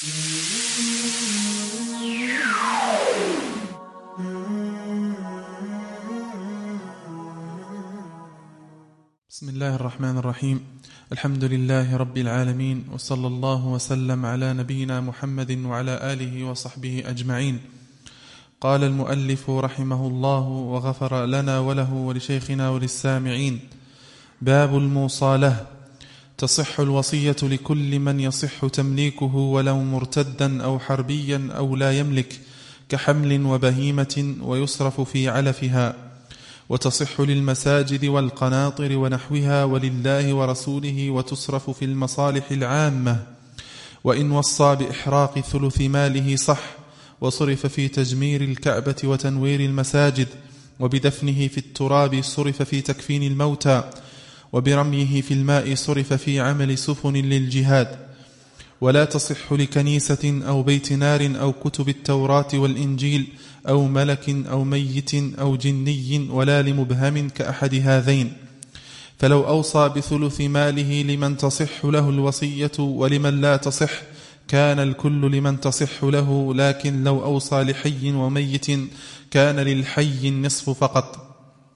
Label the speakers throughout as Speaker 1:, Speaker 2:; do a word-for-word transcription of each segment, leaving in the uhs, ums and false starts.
Speaker 1: بسم الله الرحمن الرحيم. الحمد لله رب العالمين، وصلى الله وسلم على نبينا محمد وعلى آله وصحبه أجمعين. قال المؤلف رحمه الله وغفر لنا وله ولشيخنا وللسامعين: باب الموصالة. تصح الوصية لكل من يصح تمليكه ولو مرتدا أو حربيا أو لا يملك، كحمل وبهيمة، ويصرف في علفها. وتصح للمساجد والقناطر ونحوها ولله ورسوله، وتصرف في المصالح العامة. وإن وصى بإحراق ثلث ماله صح، وصرف في تجمير الكعبة وتنوير المساجد، وبدفنه في التراب صرف في تكفين الموتى، وبرميه في الماء صرف في عمل سفن للجهاد. ولا تصح لكنيسة أو بيت نار أو كتب التوراة والإنجيل أو ملك أو ميت أو جني، ولا لمبهم كأحد هذين. فلو أوصى بثلث ماله لمن تصح له الوصية ولمن لا تصح، كان الكل لمن تصح له، لكن لو أوصى لحي وميت كان للحي النصف فقط.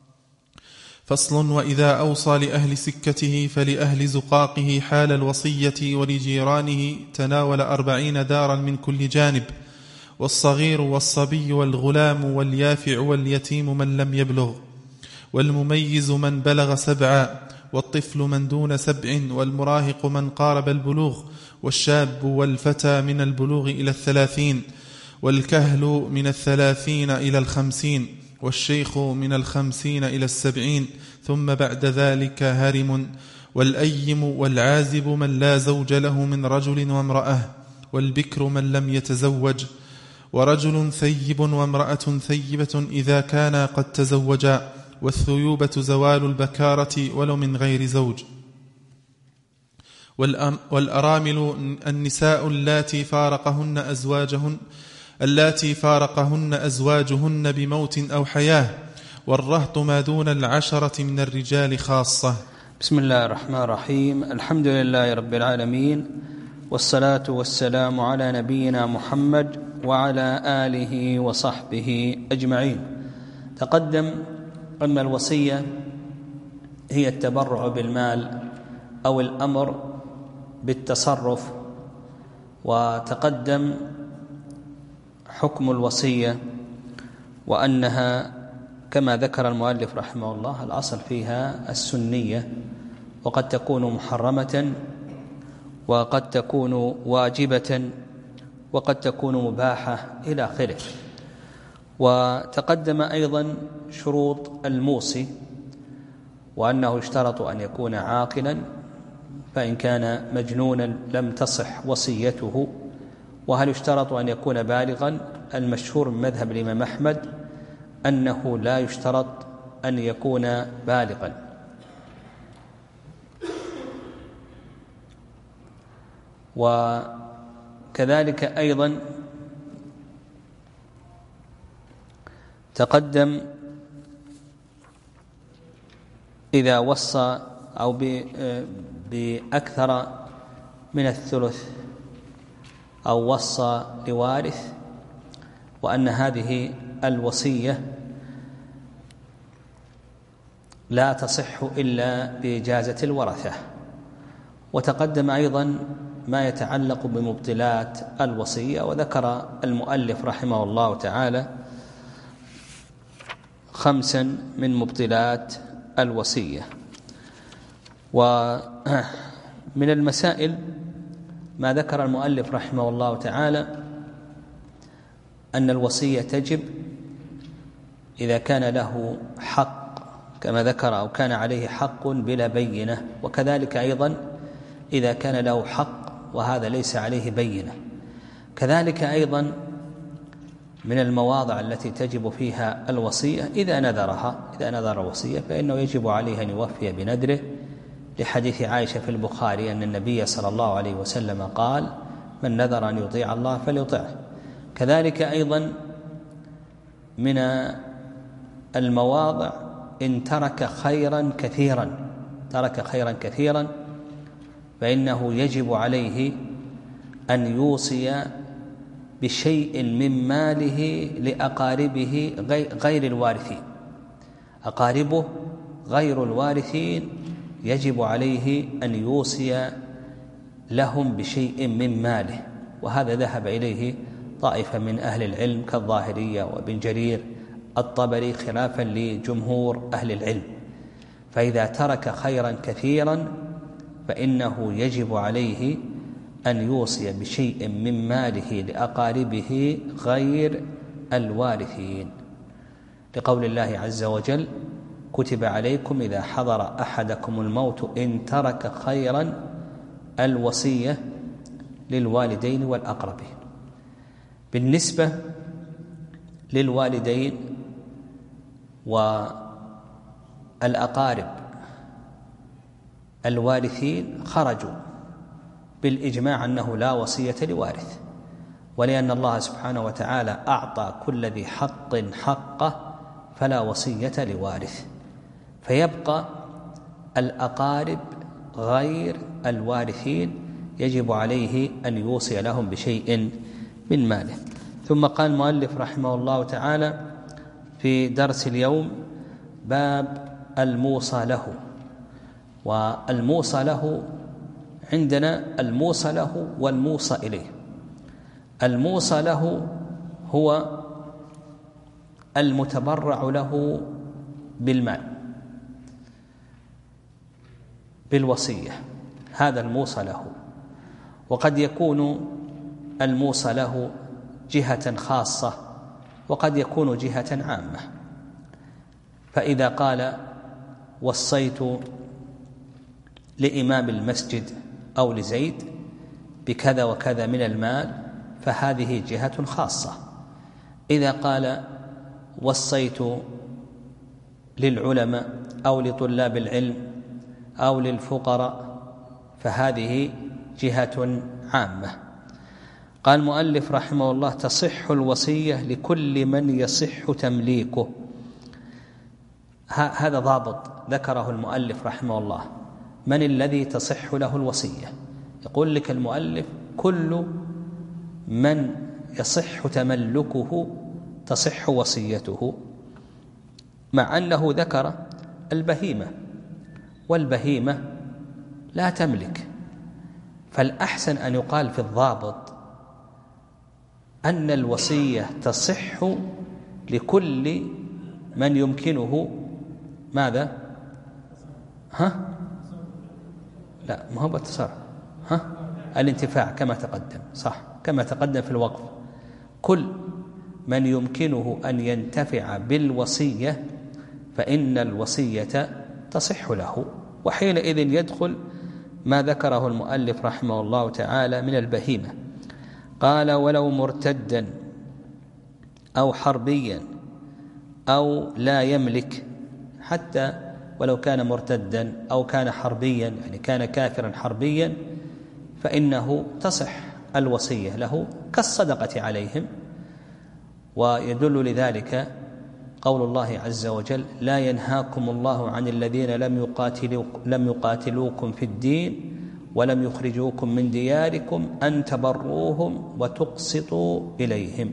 Speaker 1: فصل: وإذا أوصى لأهل سكته فلأهل زقاقه حال الوصية ولجيرانه تناول أربعين دارا من كل جانب، والصغير والصبي والغلام واليافع واليتيم من لم يبلغ، والمميز من بلغ سبعا، والطفل من دون سبع، والمراهق من قارب البلوغ، والشاب والفتى من البلوغ إلى الثلاثين، والكهل من الثلاثين إلى الخمسين، والشيخ من الخمسين إلى السبعين، ثم بعد ذلك هرم، والأيم والعازب من لا زوج له من رجل وامرأة، والبكر من لم يتزوج، ورجل ثيب وامرأة ثيبة إذا كانا قد تزوجا، والثيوبة زوال البكارة ولو من غير زوج. والأرامل النساء اللاتي فارقهن أزواجهن اللاتي فارقهن أزواجهن بموت أو حياة، والرهط ما دون العشرة من الرجال خاصة.
Speaker 2: بسم الله الرحمن الرحيم. الحمد لله رب العالمين، والصلاة والسلام على نبينا محمد وعلى آله وصحبه أجمعين. تقدم أن الوصية هي التبرع بالمال أو الأمر بالتصرف، وتقدم حكم الوصية وأنها كما ذكر المؤلف رحمه الله الأصل فيها السنية، وقد تكون محرمة، وقد تكون واجبة، وقد تكون مباحة إلى آخره. وتقدم أيضا شروط الموصي، وأنه يشترط أن يكون عاقلا، فإن كان مجنونا لم تصح وصيته. وهل يشترط أن يكون بالغا؟ المشهور من مذهب الإمام أحمد أنه لا يشترط أن يكون بالغا. وكذلك أيضا تقدم إذا وصى أو بأكثر من الثلث أو وصى لوارث، وأن هذه الوصية لا تصح إلا بإجازة الورثة. وتقدم أيضا ما يتعلق بمبطلات الوصية، وذكر المؤلف رحمه الله تعالى خمسا من مبطلات الوصية. ومن المسائل ما ذكر المؤلف رحمه الله تعالى أن الوصية تجب إذا كان له حق كما ذكر، أو كان عليه حق بلا بينة، وكذلك أيضا إذا كان له حق وهذا ليس عليه بينة. كذلك أيضا من المواضع التي تجب فيها الوصية إذا نذرها، إذا نذر وصية فإنه يجب عليه أن يوفي بنذره، لحديث عائشة في البخاري أن النبي صلى الله عليه وسلم قال: من نذر أن يطيع الله فليطعه. كذلك أيضا من المواضع إن ترك خيرا كثيرا ترك خيرا كثيرا فإنه يجب عليه أن يوصي بشيء من ماله لأقاربه غير الوارثين. أقاربه غير الوارثين يجب عليه أن يوصي لهم بشيء من ماله، وهذا ذهب إليه طائفة من أهل العلم كالظاهرية وابن جرير الطبري خلافا لجمهور أهل العلم. فإذا ترك خيرا كثيرا فإنه يجب عليه أن يوصي بشيء من ماله لأقاربه غير الوارثين، لقول الله عز وجل: كتب عليكم إذا حضر أحدكم الموت إن ترك خيرا الوصية للوالدين والأقربين. بالنسبة للوالدين والأقارب الوارثين خرجوا بالإجماع أنه لا وصية لوارث، ولأن الله سبحانه وتعالى أعطى كل ذي حق حقه فلا وصية لوارث، فيبقى الأقارب غير الوارثين يجب عليه أن يوصي لهم بشيء من ماله. ثم قال المؤلف رحمه الله تعالى في درس اليوم: باب الموصى له. والموصى له عندنا الموصى له والموصى إليه. الموصى له هو المتبرع له بالمال بالوصية، هذا الموصى له. وقد يكون الموصى له جهة خاصة وقد يكون جهة عامة. فإذا قال: وصيت لإمام المسجد أو لزيد بكذا وكذا من المال، فهذه جهة خاصة. إذا قال: وصيت للعلماء أو لطلاب العلم أو للفقراء، فهذه جهة عامة. قال المؤلف رحمه الله: تصح الوصية لكل من يصح تمليكه. هذا ضابط ذكره المؤلف رحمه الله. من الذي تصح له الوصية؟ يقول لك المؤلف: كل من يصح تملكه تصح وصيته، مع أنه ذكر البهيمة، والبهيمة لا تملك. فالأحسن أن يقال في الضابط أن الوصية تصح لكل من يمكنه ماذا؟ ها؟ لا، ما هو بالتصرف، ها؟ الانتفاع كما تقدم، صح، كما تقدم في الوقف. كل من يمكنه أن ينتفع بالوصية فإن الوصية تصح له، وحينئذ يدخل ما ذكره المؤلف رحمه الله تعالى من البهيمة. قال: ولو مرتدا أو حربيا أو لا يملك، حتى ولو كان مرتدا أو كان حربيا، يعني كان كافرا حربيا، فإنه تصح الوصية له كالصدقة عليهم. ويدل لذلك قول الله عز وجل: لا ينهاكم الله عن الذين لم يقاتلوا لم يقاتلوكم في الدين ولم يخرجوكم من دياركم أن تبروهم وتقسطوا إليهم.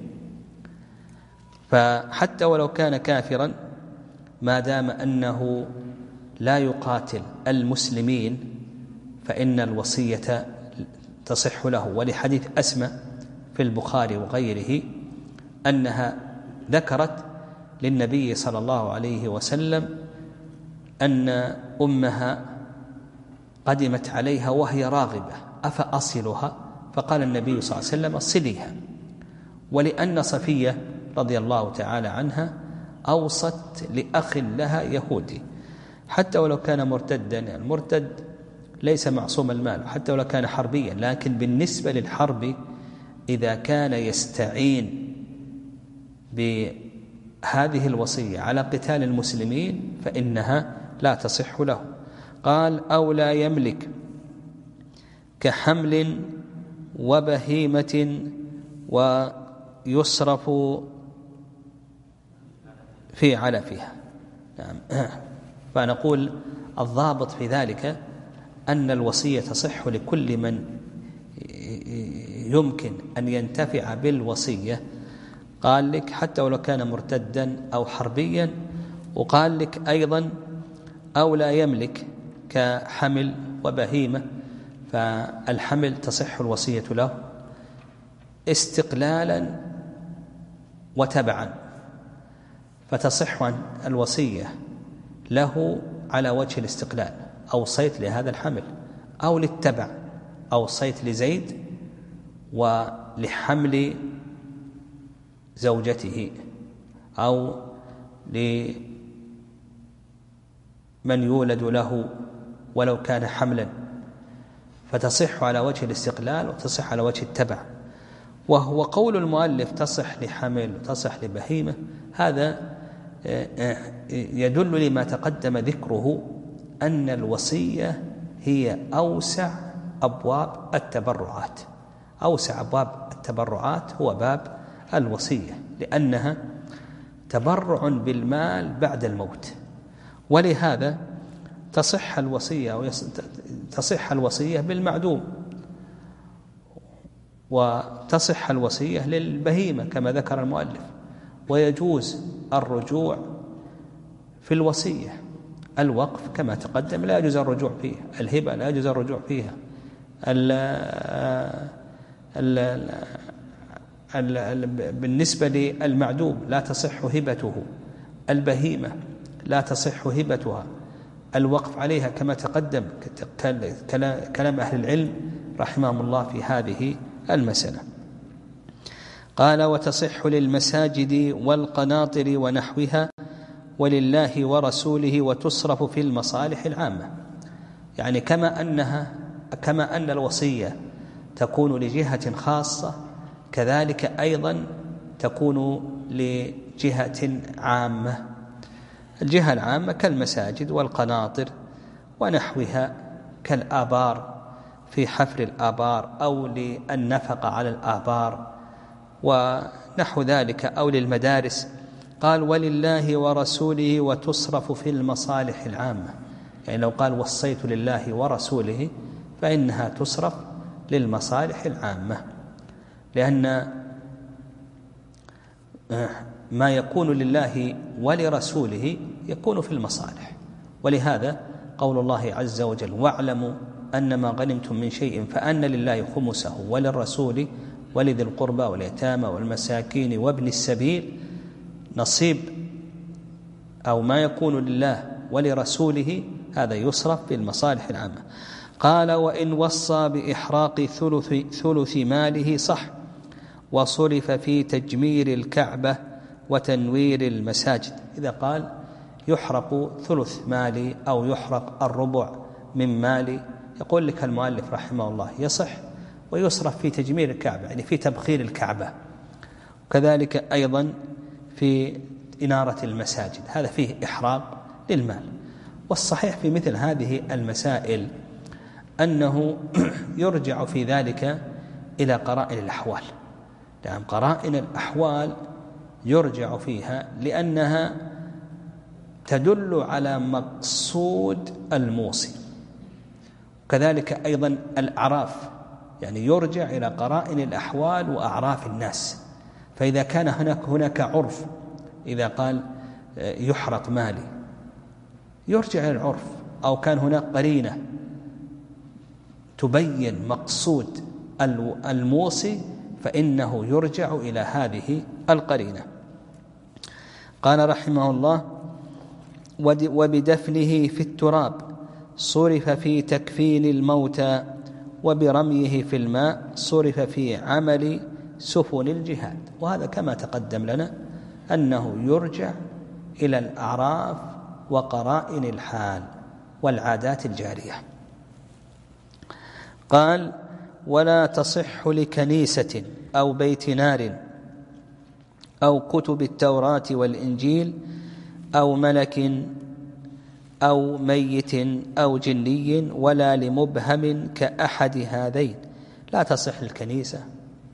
Speaker 2: فحتى ولو كان كافرا ما دام أنه لا يقاتل المسلمين فإن الوصية تصح له. ولحديث أسماء في البخاري وغيره أنها ذكرت للنبي صلى الله عليه وسلم أن أمها قدمت عليها وهي راغبة أفأصلها؟ فقال النبي صلى الله عليه وسلم: صليها. ولأن صفية رضي الله تعالى عنها أوصت لأخ لها يهودي، حتى ولو كان مرتدا، المرتد ليس معصوم المال، حتى ولو كان حربيا، لكن بالنسبة للحرب إذا كان يستعين بهذه الوصية على قتال المسلمين فإنها لا تصح له. قال: أو لا يملك كحمل وبهيمة ويصرف في علفها. نعم. فنقول الضابط في ذلك أن الوصية تصح لكل من يمكن أن ينتفع بالوصية قال لك حتى ولو كان مرتدا أو حربيا، وقال لك أيضا أو لا يملك كحمل وبهيمة، فالحمل تصح الوصية له استقلالا وتبعا، فتصح الوصية له على وجه الاستقلال، أوصيت لهذا الحمل، أو للتبع، أوصيت لزيد ولحمل زوجته أو لمن يولد له ولو كان حملا، فتصح على وجه الاستقلال وتصح على وجه التبع. وهو قول المؤلف تصح لحمل وتصح لبهيمة، هذا يدل لما تقدم ذكره أن الوصية هي أوسع أبواب التبرعات. أوسع أبواب التبرعات هو باب الوصية، لأنها تبرع بالمال بعد الموت، ولهذا تصح الوصية تصح الوصية بالمعدوم، وتصح الوصية للبهيمة كما ذكر المؤلف، ويجوز الرجوع في الوصية. الوقف كما تقدم لا يجوز الرجوع فيه، الهبة لا يجوز الرجوع فيها، ال ال ال ال بالنسبة للمعدوم لا تصح هبته، البهيمة لا تصح هبتها، الوقف عليها كما تقدم كلام أهل العلم رحمهم الله في هذه المسألة. قال وتصح للمساجد والقناطر ونحوها ولله ورسوله وتصرف في المصالح العامة، يعني كما أنها كما أن الوصية تكون لجهة خاصة، كذلك أيضا تكون لجهة عامة. الجهة العامة كالمساجد والقناطر ونحوها، كالآبار في حفر الآبار أو للنفقة على الآبار ونحو ذلك، أو للمدارس. قال ولله ورسوله وتصرف في المصالح العامة، يعني لو قال وصيت لله ورسوله فإنها تصرف للمصالح العامة، لأن ما يكون لله ولرسوله يكون في المصالح. ولهذا قول الله عز وجل واعلموا أنما غنمتم من شيء فأن لله خمسه وللرسول ولذي القربى واليتامى والمساكين وابن السبيل، نصيب أو ما يكون لله ولرسوله هذا يصرف في المصالح العامة. قال وإن وصى بإحراق ثلث, ثلث ماله صح، وصرف في تجمير الكعبة وتنوير المساجد. إذا قال يحرق ثلث مالي أو يحرق الربع من مالي، يقول لك المؤلف رحمه الله يصح، ويصرف في تجمير الكعبة يعني في تبخير الكعبة، وكذلك أيضا في إنارة المساجد، هذا فيه إحراق للمال. والصحيح في مثل هذه المسائل أنه يرجع في ذلك إلى قرائن الأحوال، لأن قرائن الأحوال يرجع فيها لأنها تدل على مقصود الموصي، وكذلك أيضا الأعراف، يعني يرجع إلى قرائن الأحوال وأعراف الناس. فإذا كان هناك هناك عرف، إذا قال يحرق مالي يرجع إلى العرف، أو كان هناك قرينة تبين مقصود الموصي فإنه يرجع إلى هذه القرينة. قال رحمه الله وبدفنه في التراب صرف في تكفين الموتى، وبرميه في الماء صرف في عمل سفن الجهاد. وهذا كما تقدم لنا أنه يرجع إلى الأعراف وقرائن الحال والعادات الجارية. قال ولا تصح لكنيسة أو بيت نار أو كتب التوراة والإنجيل أو ملك أو ميت أو جني ولا لمبهم كأحد هذين. لا تصح الكنيسة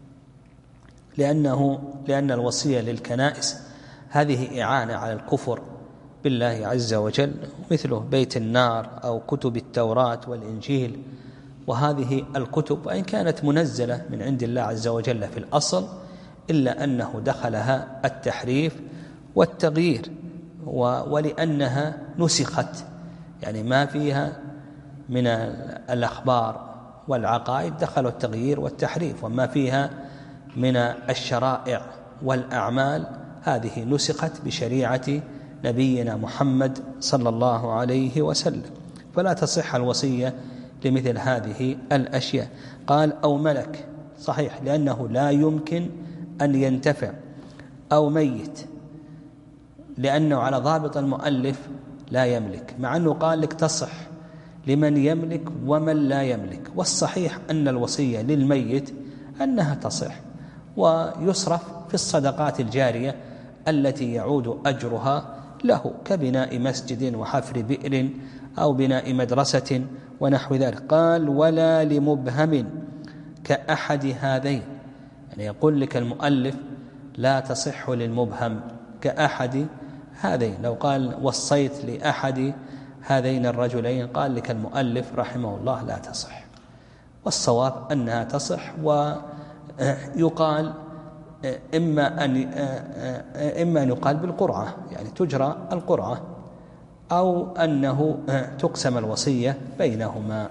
Speaker 2: لأنه لأن الوصية للكنائس هذه إعانة على الكفر بالله عز وجل، مثله بيت النار أو كتب التوراة والإنجيل وهذه الكتب وإن كانت منزلة من عند الله عز وجل في الأصل إلا أنه دخلها التحريف والتغيير، ولأنها نسخت، يعني ما فيها من الأخبار والعقائد دخلوا التغيير والتحريف، وما فيها من الشرائع والأعمال هذه نسخت بشريعة نبينا محمد صلى الله عليه وسلم، فلا تصح الوصية لمثل هذه الأشياء. قال أو ملك، صحيح، لأنه لا يمكن أن ينتفع، أو ميت، لأنه على ضابط المؤلف لا يملك، مع أنه قال لك تصح لمن يملك ومن لا يملك، والصحيح أن الوصية للميت أنها تصح ويصرف في الصدقات الجارية التي يعود أجرها له، كبناء مسجد وحفر بئر أو بناء مدرسة ونحو ذلك. قال ولا لمبهم كأحد هذين، يعني يقول لك المؤلف لا تصح للمبهم كأحد هذين. لو قال وصيت لأحد هذين الرجلين قال لك المؤلف رحمه الله لا تصح، والصواب أنها تصح، ويقال إما أن إما أن يقال بالقرعة، يعني تجرى القرعة، أو أنه تقسم الوصية بينهما.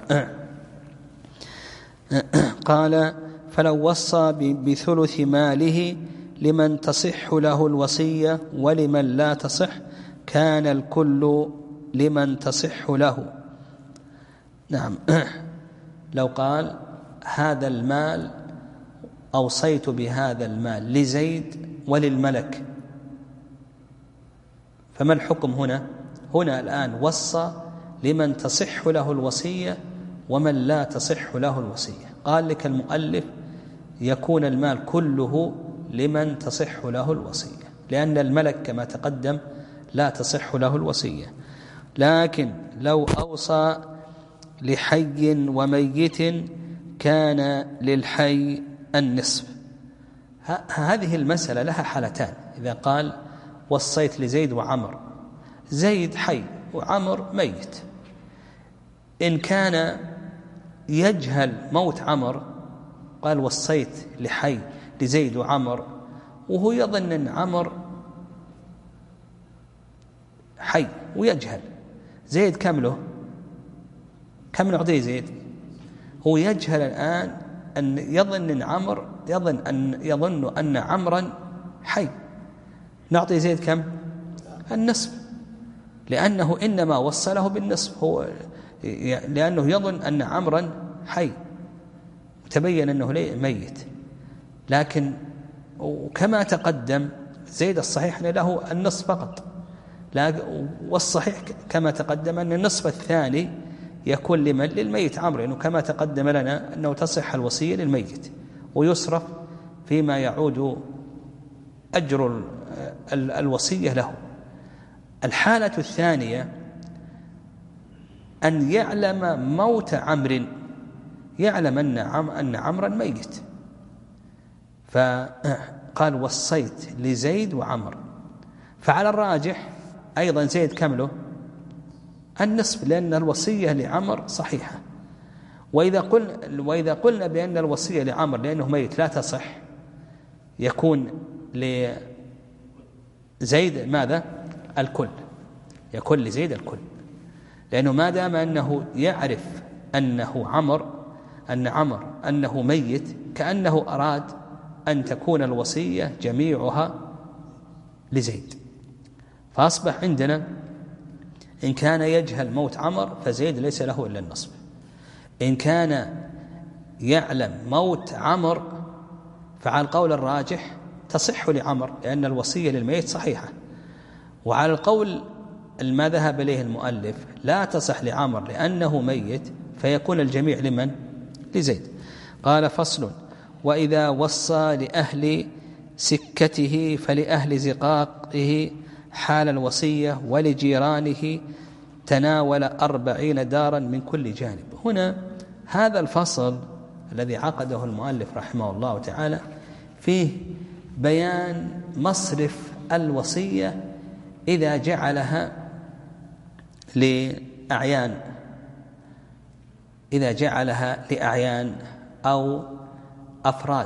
Speaker 2: قال فلو وصى بثلث ماله لمن تصح له الوصية ولمن لا تصح كان الكل لمن تصح له. نعم، لو قال هذا المال أوصيت بهذا المال لزيد وللملك، فما الحكم هنا؟ هنا الآن وصى لمن تصح له الوصية ومن لا تصح له الوصية. قال لك المؤلف يكون المال كله لمن تصح له الوصية، لأن الملك كما تقدم لا تصح له الوصية. لكن لو أوصى لحي وميت كان للحي النصف. هذه المسألة لها حالتان. إذا قال وصيت لزيد وعمر، زيد حي وعمر ميت، إن كان يجهل موت عمر قال وصيت لحي لزيد وعمر وهو يظن أن عمر حي ويجهل، زيد كم له؟ كم نعطيه زيد؟ هو يجهل الآن أن يظن أن عمر يظن أن يظن أن عمرا حي، نعطي زيد كم؟ النصف، لأنه إنما وصله بالنصف، هو لأنه يظن أن عمرا حي تبين أنه ميت. لكن وكما تقدم زيد الصحيح له النصف فقط، والصحيح كما تقدم أن النصف الثاني يكون لمن؟ للميت عمرو، لأنه كما تقدم لنا أنه تصح الوصية للميت ويصرف فيما يعود أجر الوصية له. الحالة الثانية أن يعلم موت عمرو، يعلم أن أن عمرا ميت، فقال وصيت لزيد وعمر، فعلى الراجح أيضا زيد كمله النصف، لأن الوصية لعمر صحيحة. وإذا قلنا وإذا قلنا بأن الوصية لعمر لأنه ميت لا تصح، يكون لزيد ماذا؟ الكل، يكون لزيد الكل، لأنه ما دام أنه يعرف أنه عمر أن عمر أنه ميت كأنه أراد أن تكون الوصية جميعها لزيد، فأصبح عندنا إن كان يجهل موت عمر فزيد ليس له إلا النصف، إن كان يعلم موت عمر فعلى القول الراجح تصح لعمر لأن الوصية للميت صحيحة، وعلى القول ما ذهب إليه المؤلف لا تصح لعمر لأنه ميت فيكون الجميع لمن؟ لزيد. قال فصل وإذا وصى لأهل سكته فلأهل زقاقه حال الوصية ولجيرانه تناول أربعين دارا من كل جانب. هنا هذا الفصل الذي عقده المؤلف رحمه الله تعالى فيه بيان مصرف الوصية إذا جعلها لأعيان إذا جعلها لأعيان أو أفراد،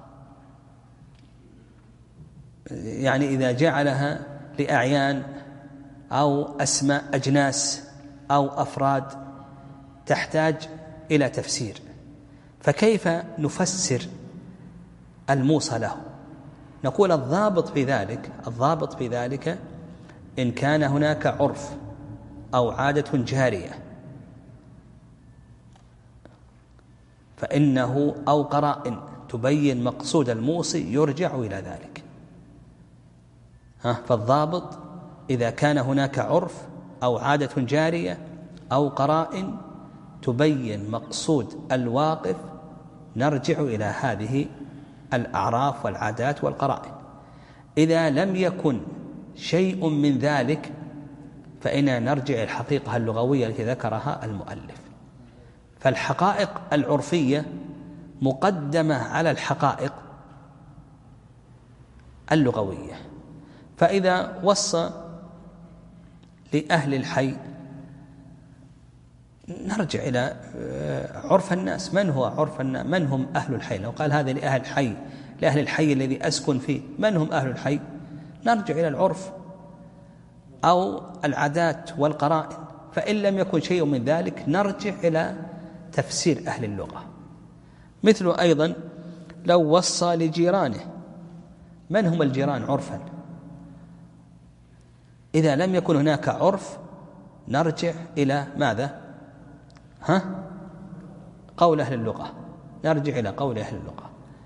Speaker 2: يعني إذا جعلها لأعيان أو أسماء أجناس أو أفراد تحتاج إلى تفسير. فكيف نفسر الموصى له؟ نقول الضابط في ذلك الضابط في ذلك إن كان هناك عرف أو عادة جارية فإنه أو قرائن تبين مقصود الموصي يرجع إلى ذلك. ها فالضابط إذا كان هناك عرف أو عادة جارية أو قرائن تبين مقصود الواقف نرجع إلى هذه الأعراف والعادات والقرائن. إذا لم يكن شيء من ذلك فإننا نرجع إلى الحقيقة اللغوية التي ذكرها المؤلف. فالحقائق العرفية مقدمة على الحقائق اللغوية. فإذا وصى لأهل الحي نرجع إلى عرف الناس. من هو عرف الناس؟ من هم أهل الحي؟ لو قال هذا لأهل الحي لأهل الحي الذي أسكن فيه، من هم أهل الحي؟ نرجع إلى العرف أو العادات والقرائن. فإن لم يكن شيء من ذلك نرجع إلى تفسير أهل اللغة. مثل أيضا لو وصى لجيرانه، من هم الجيران عرفا؟ إذا لم يكن هناك عرف نرجع إلى ماذا؟ ها؟ قول أهل اللغة. نرجع إلى قول أهل اللغة.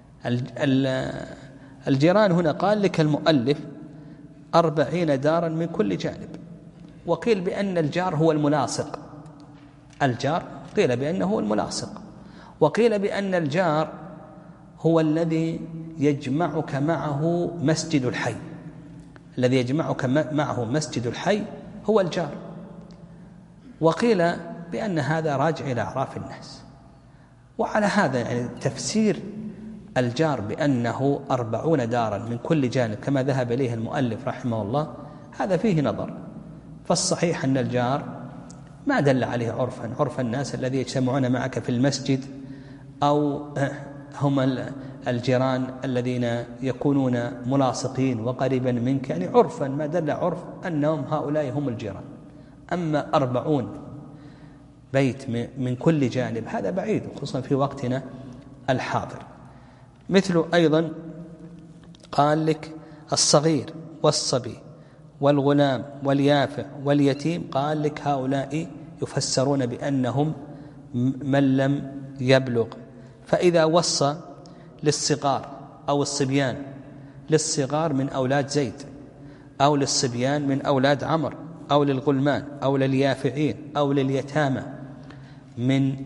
Speaker 2: الجيران هنا قال لك المؤلف أربعين دارا من كل جانب، وقيل بأن الجار هو الملاصق. الجار قيل بأنه هو الملاصق، وقيل بأن الجار هو الذي يجمعك معه مسجد الحي. الذي يجمعك معه مسجد الحي هو الجار. وقيل بأن هذا راجع إلى أعراف الناس. وعلى هذا يعني تفسير الجار بأنه أربعون دارا من كل جانب كما ذهب إليه المؤلف رحمه الله هذا فيه نظر. فالصحيح أن الجار ما دل عليه عرفا عرف الناس الذي يجتمعون معك في المسجد، أو هم الجيران الذين يكونون ملاصقين وقريبا منك، يعني عرفا ما دل عرف أنهم هؤلاء هم الجيران. أما أربعون بيت من كل جانب هذا بعيد، خصوصا في وقتنا الحاضر. مثل أيضا قال لك الصغير والصبي والغلام واليافع واليتيم، قال لك هؤلاء يفسرون بأنهم من لم يبلغ. فإذا وصى للصغار أو الصبيان، للصغار من أولاد زيد، أو للصبيان من أولاد عمر، أو للغلمان أو لليافعين أو لليتامى من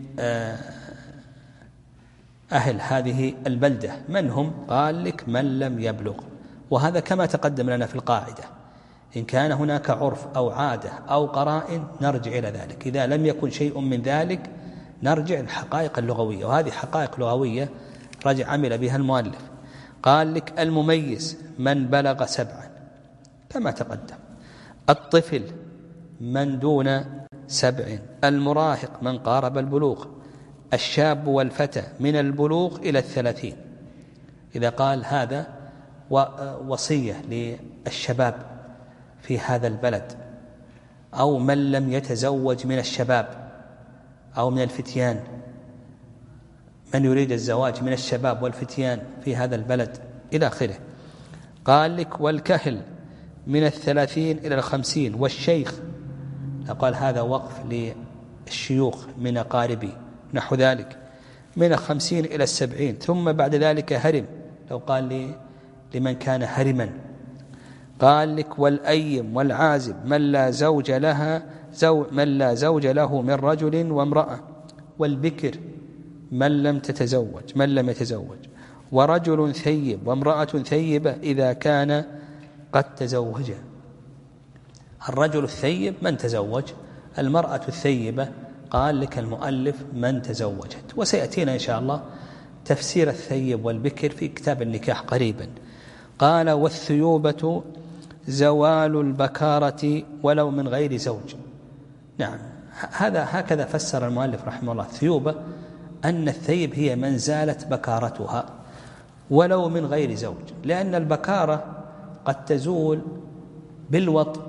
Speaker 2: أهل هذه البلدة، من هم؟ قال لك من لم يبلغ. وهذا كما تقدم لنا في القاعدة، إن كان هناك عرف أو عادة أو قرائن نرجع إلى ذلك. إذا لم يكن شيء من ذلك نرجع للحقائق اللغوية، وهذه حقائق لغوية رجع عمل بها المؤلف. قال لك المميز من بلغ سبعا كما تقدم، الطفل من دون سبع، المراهق من قارب البلوغ، الشاب والفتى من البلوغ إلى الثلاثين. إذا قال هذا وصية للشباب في هذا البلد، أو من لم يتزوج من الشباب أو من الفتيان، من يريد الزواج من الشباب والفتيان في هذا البلد إلى آخره. قال لك والكهل من الثلاثين إلى الخمسين، والشيخ قال هذا وقف للشيوخ من أقاربي نحو ذلك من الخمسين إلى السبعين، ثم بعد ذلك هرم لو قال لي لمن كان هرما. قال لك والأيم والعازب من لا زوج لها زو من لا زوج له من رجل وامرأة، والبكر من لم تتزوج من لم يتزوج، ورجل ثيب وامرأة ثيبة إذا كان قد تزوج. الرجل الثيب من تزوج، المرأة الثيبة قال لك المؤلف من تزوجت. وسيأتينا إن شاء الله تفسير الثيب والبكر في كتاب النكاح قريبا. قال والثيوبة زوال البكارة ولو من غير زوج. نعم هذا هكذا فسر المؤلف رحمه الله الثيوبة، أن الثيب هي من زالت بكارتها ولو من غير زوج، لأن البكارة قد تزول بالوطء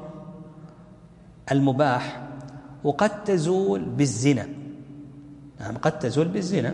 Speaker 2: المباح وقد تزول بالزنا. نعم قد تزول بالزنا.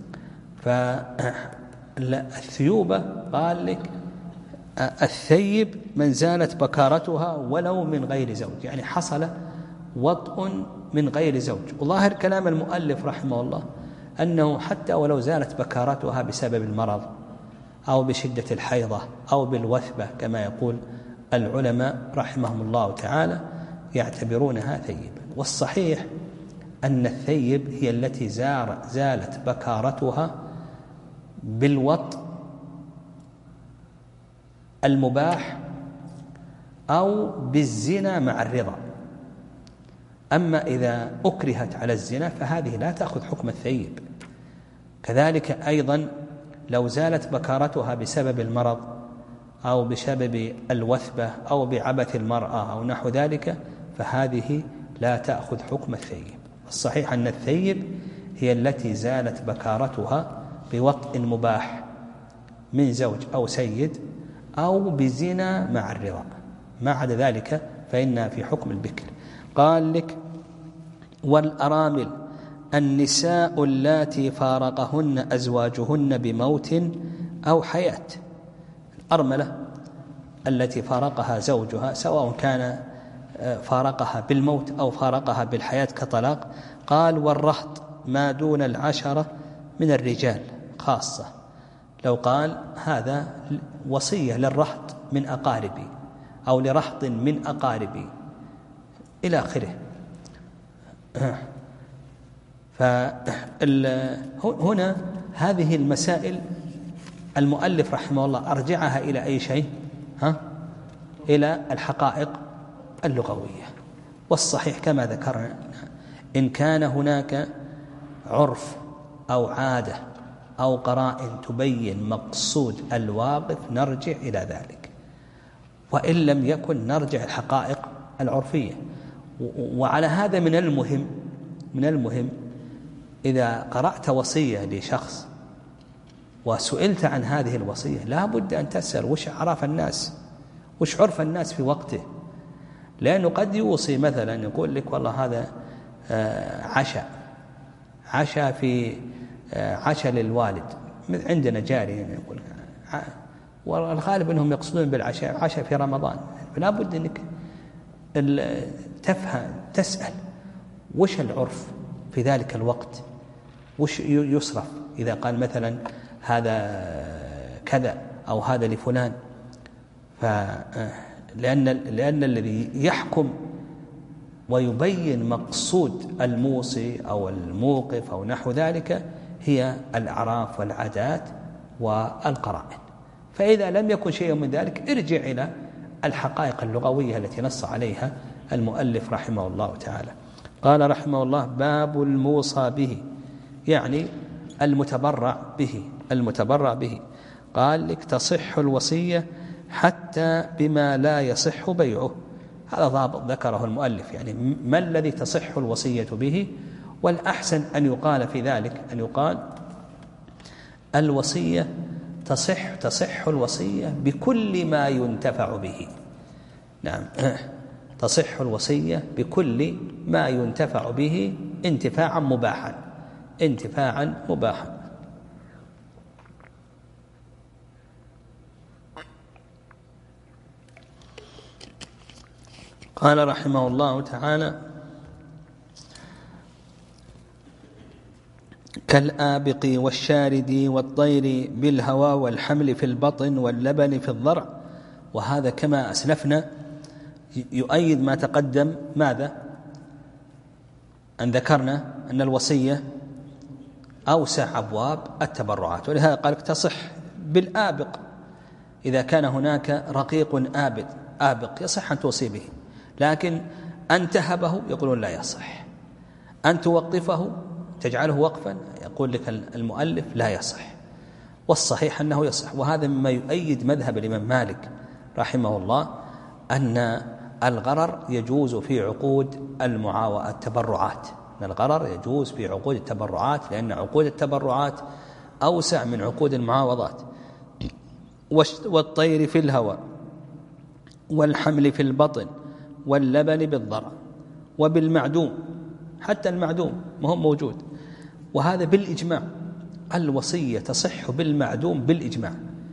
Speaker 2: فالثيوبة قال لك الثيب من زالت بكارتها ولو من غير زوج، يعني حصل وطء من غير زوج. وظاهر كلام المؤلف رحمه الله أنه حتى ولو زالت بكارتها بسبب المرض أو بشدة الحيضة أو بالوثبة كما يقول العلماء رحمهم الله تعالى، يعتبرونها ثيبا. والصحيح أن الثيب هي التي زالت بكارتها بالوطء المباح أو بالزنا مع الرضا. أما إذا أكرهت على الزنا فهذه لا تأخذ حكم الثيب. كذلك أيضا لو زالت بكارتها بسبب المرض أو بسبب الوثبة أو بعبث المرأة أو نحو ذلك فهذه لا تأخذ حكم الثيب. الصحيح أن الثيب هي التي زالت بكارتها بوطء مباح من زوج أو سيد أو بزنا مع الرضا، ما عدا ذلك فإنها في حكم البكر. قال لك والأرامل النساء اللاتي فارقهن أزواجهن بموت أو حياة. الأرملة التي فارقها زوجها سواء كان فارقها بالموت أو فارقها بالحياة كطلاق. قال والرهط ما دون العشرة من الرجال خاصة، لو قال هذا وصية للرهط من أقاربي أو لرهط من أقاربي إلى آخره. فهنا هذه المسائل المؤلف رحمه الله أرجعها إلى أي شيء؟ ها؟ إلى الحقائق اللغوية. والصحيح كما ذكرنا إن كان هناك عرف أو عادة أو قرائن تبين مقصود الواقف نرجع إلى ذلك، وإن لم يكن نرجع الحقائق العرفية. وعلى هذا من المهم من المهم إذا قرأت وصية لشخص وسئلت عن هذه الوصية لا بد أن تسأل وش أعراف الناس، وش عرف الناس في وقته، لأنه قد يوصي مثلا يقول لك والله هذا عشاء عشاء في عشاء للوالد. عندنا جاري يقول والغالب أنهم يقصدون بالعشاء عشاء في رمضان، فلا بد أنك تفهم تسأل وش العرف في ذلك الوقت، وش يصرف إذا قال مثلا هذا كذا أو هذا لفلان. لأن, لأن الذي يحكم ويبين مقصود الموصي أو الموقف أو نحو ذلك هي الأعراف والعادات والقرائن. فإذا لم يكن شيء من ذلك ارجع إلى الحقائق اللغوية التي نص عليها المؤلف رحمه الله تعالى. قال رحمه الله باب الموصى به، يعني المتبرع به المتبرع به. قال لك تصح الوصية حتى بما لا يصح بيعه. هذا ضابط ذكره المؤلف، يعني ما الذي تصح الوصية به، والأحسن أن يقال في ذلك أن يقال الوصية تصح تصح الوصية بكل ما ينتفع به. نعم تصح الوصية بكل ما ينتفع به انتفاعا مباحا انتفاعا مباحا. قال رحمه الله تعالى كالآبق والشارد والطير بالهوى والحمل في البطن واللبن في الضرع. وهذا كما أسلفنا يؤيد ما تقدم. ماذا؟ أن ذكرنا أن الوصية أوسع أبواب التبرعات، ولهذا قال تصح بالآبق. إذا كان هناك رقيق آبق آبق يصح أن توصي به، لكن أن تهبه يقولون لا يصح، أن توقفه تجعله وقفا يقول لك المؤلف لا يصح. والصحيح أنه يصح، وهذا مما يؤيد مذهب الإمام مالك رحمه الله أن الغرر يجوز في عقود المعاوضة التبرعات، الغرر يجوز في عقود التبرعات، لأن عقود التبرعات أوسع من عقود المعاوضات. والطير في الهواء والحمل في البطن واللبن بالضرع وبالمعدوم، حتى المعدوم ما هو موجود، وهذا بالإجماع. الوصية تصح بالمعدوم بالإجماع.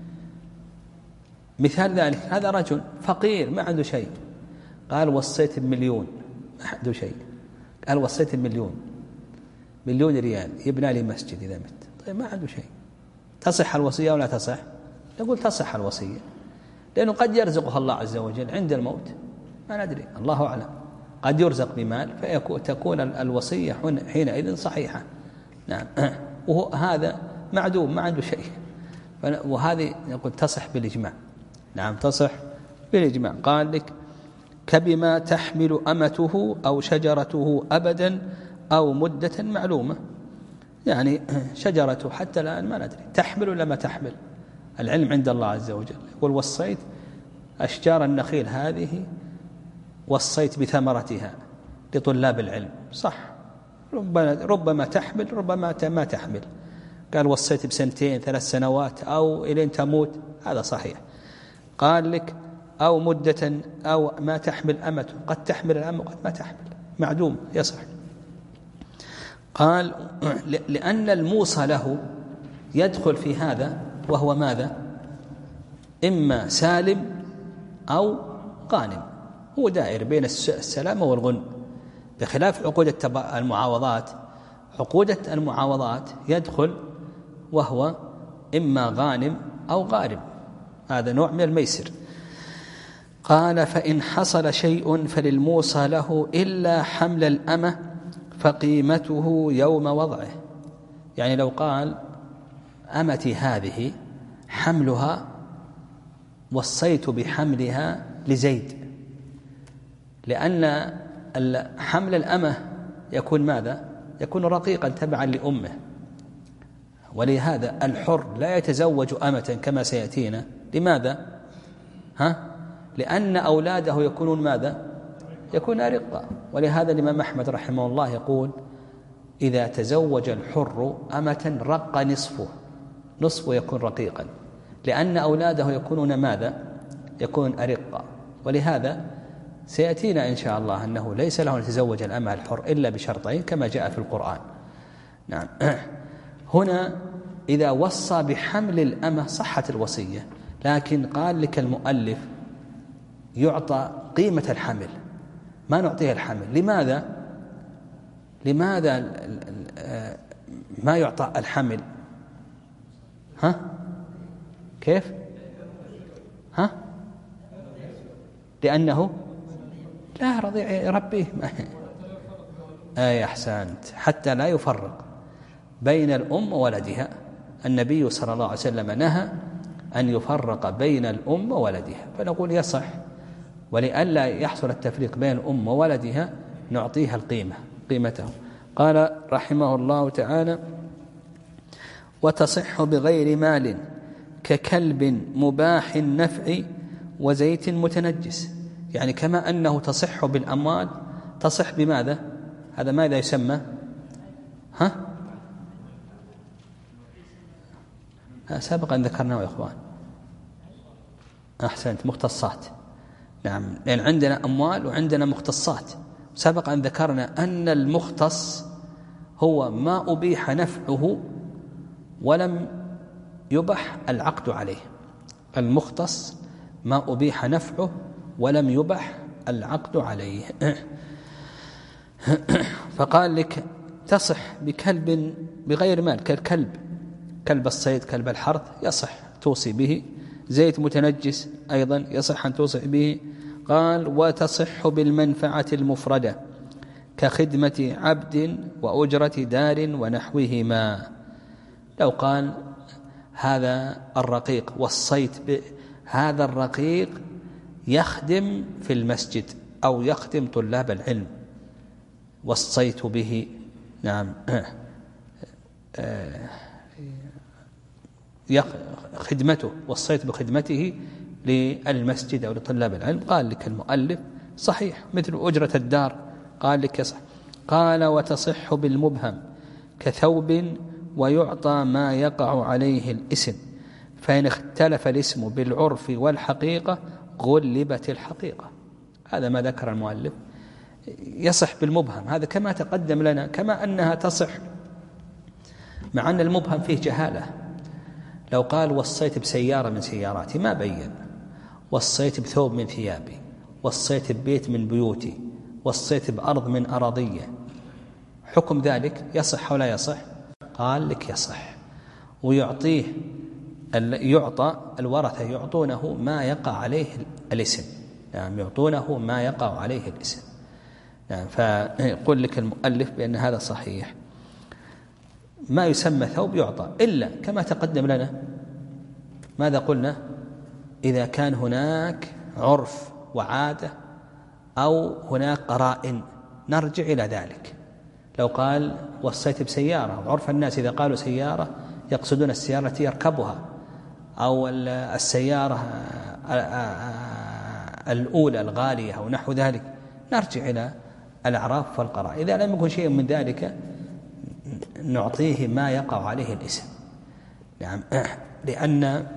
Speaker 2: مثال ذلك، هذا رجل فقير ما عنده شيء، قال وصيت بمليون، ما عنده شيء، قال وصيت بمليون، مليون ريال يبنى لي مسجد إذا مت. طيب ما عنده شيء، تصح الوصية ولا تصح؟ نقول تصح الوصية، لأنه قد يرزقها الله عز وجل عند الموت، ما ندري، الله أعلم، قد يرزق بمال فتكون الوصية حينئذ صحيحة. نعم. وهذا معدوم ما عنده شيء، وهذه نقول تصح بالإجماع. نعم تصح بالإجماع. قال لك كبما تحمل أمته أو شجرته أبدا أو مدة معلومة، يعني شجرته حتى الآن ما ندري تحمل ولا ما تحمل، العلم عند الله عز وجل. يقول وصيت أشجار النخيل هذه وصيت بثمرتها لطلاب العلم، صح، ربما تحمل ربما ما تحمل. قال وصيت بسنتين ثلاث سنوات أو إلين تموت، هذا صحيح. قال لك أو مدة أو ما تحمل أمته، قد تحمل الأمة وقد ما تحمل، معدوم يصح. قال لأن الموصى له يدخل في هذا، وهو ماذا؟ إما سالم أو غانم، هو دائر بين السلامة والغنم، بخلاف عقود المعاوضات. عقود المعاوضات يدخل وهو إما غانم أو غارم، هذا نوع من الميسر. قال فإن حصل شيء فللموصى له إلا حمل الأمة فقيمته يوم وضعه. يعني لو قال أمتي هذه حملها وصيت بحملها لزيد، لأن حمل الأمة يكون ماذا؟ يكون رقيقا تبعا لأمه، ولهذا الحر لا يتزوج أمة كما سيأتينا. لماذا؟ ها؟ لأن أولاده يكونون ماذا؟ يكون أرقا. ولهذا الإمام أحمد رحمه الله يقول إذا تزوج الحر أمة رق نصفه، نصفه يكون رقيقا، لأن أولاده يكونون ماذا؟ يكون أرقا. ولهذا سيأتينا إن شاء الله أنه ليس له أن يتزوج الأمة الحر إلا بشرطين كما جاء في القرآن. نعم. هنا إذا وصى بحمل الأمة صحت الوصية، لكن قال لك المؤلف يعطى قيمة الحمل، ما نعطيه الحمل. لماذا؟ لماذا ما يعطى الحمل؟ ها؟ كيف؟ ها؟ لأنه لا رضيع يربيه. آه أحسنت، حتى لا يفرق بين الأم وولدها. النبي صلى الله عليه وسلم نهى أن يفرق بين الأم وولدها، فنقول يصح، ولئلا يحصل التفريق بين الأم وولدها نعطيها القيمة قيمته. قال رحمه الله تعالى وتصح بغير مال ككلب مباح النفع وزيت متنجس. يعني كما أنه تصح بالأموال تصح بماذا؟ هذا ماذا يسمى؟ ها؟ سابقا ذكرناه يا إخوان. أحسنت، مختصات. نعم، لأن عندنا أموال وعندنا مختصات. سابقا ذكرنا أن المختص هو ما أبيح نفعه ولم يبح العقد عليه. المختص ما أبيح نفعه ولم يبح العقد عليه. فقال لك تصح بكلب بغير مال كالكلب، كلب الصيد، كلب الحرث يصح توصي به. زيت متنجس أيضا يصح أن توصي به. قال وتصح بالمنفعة المفردة كخدمة عبد وأجرة دار ونحوهما. لو قال هذا الرقيق وصيت بهذا الرقيق يخدم في المسجد أو يخدم طلاب العلم، وصيت به، نعم، خدمته، وصيت بخدمته للمسجد أو لطلاب العلم. قال لك المؤلف صحيح، مثل أجرة الدار قال لك يصح. قال وتصح بالمبهم كثوب ويعطى ما يقع عليه الاسم، فإن اختلف الاسم بالعرف والحقيقة غلبت الحقيقة. هذا ما ذكر المؤلف، يصح بالمبهم، هذا كما تقدم لنا، كما أنها تصح مع أن المبهم فيه جهالة. لو قال وصيت بسيارة من سياراتي ما بين، وصيت بثوب من ثيابي، وصيت ببيت من بيوتي، وصيت بأرض من أراضية، حكم ذلك يصح ولا يصح؟ قال لك يصح، ويعطيه يعطى الورثة يعطونه ما يقع عليه الاسم، يعني يعطونه ما يقع عليه الاسم. يعني فيقول لك المؤلف بأن هذا صحيح. ما يسمى ثوب يعطى إلا كما تقدم لنا، ماذا قلنا؟ إذا كان هناك عرف وعادة أو هناك قرائن نرجع إلى ذلك. لو قال وصيت بسيارة، وعرف الناس إذا قالوا سيارة يقصدون السيارة التي يركبها أو السيارة الأولى الغالية أو نحو ذلك، نرجع إلى الأعراف والقرائن. إذا لم يكن شيء من ذلك نعطيه ما يقع عليه الاسم. نعم، لأن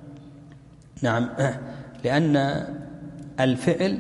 Speaker 2: نعم لأن الفعل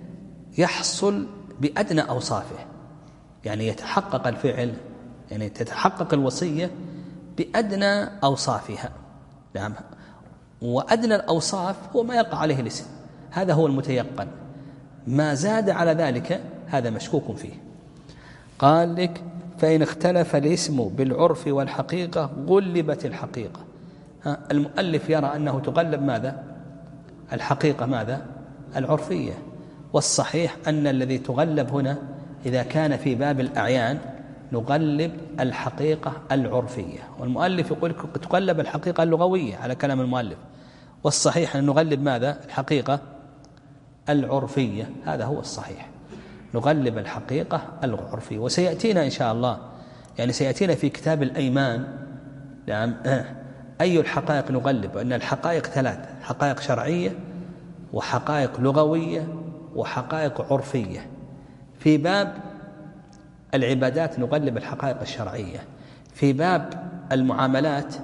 Speaker 2: يحصل بأدنى أوصافه، يعني يتحقق الفعل، يعني تتحقق الوصية بأدنى أوصافها. نعم، وأدنى الأوصاف هو ما يقع عليه الاسم، هذا هو المتيقن. ما زاد على ذلك هذا مشكوك فيه. قال لك فإن اختلف الاسم بالعرف والحقيقة غلبت الحقيقة. المؤلف يرى أنه تغلب ماذا؟ الحقيقة ماذا؟ العرفية. والصحيح أن الذي تغلب هنا إذا كان في باب الأعيان نغلب الحقيقة العرفية، والمؤلف يقول تغلب الحقيقة اللغوية على كلام المؤلف، والصحيح أن نغلب ماذا؟ الحقيقة العرفية. هذا هو الصحيح، نغلب الحقيقة العرفية. وسيأتينا إن شاء الله، يعني سيأتينا في كتاب الأيمان نعم أي الحقائق نغلب، وأن الحقائق ثلاث: حقائق شرعية وحقائق لغوية وحقائق عرفية. في باب العبادات نغلب الحقائق الشرعية، في باب المعاملات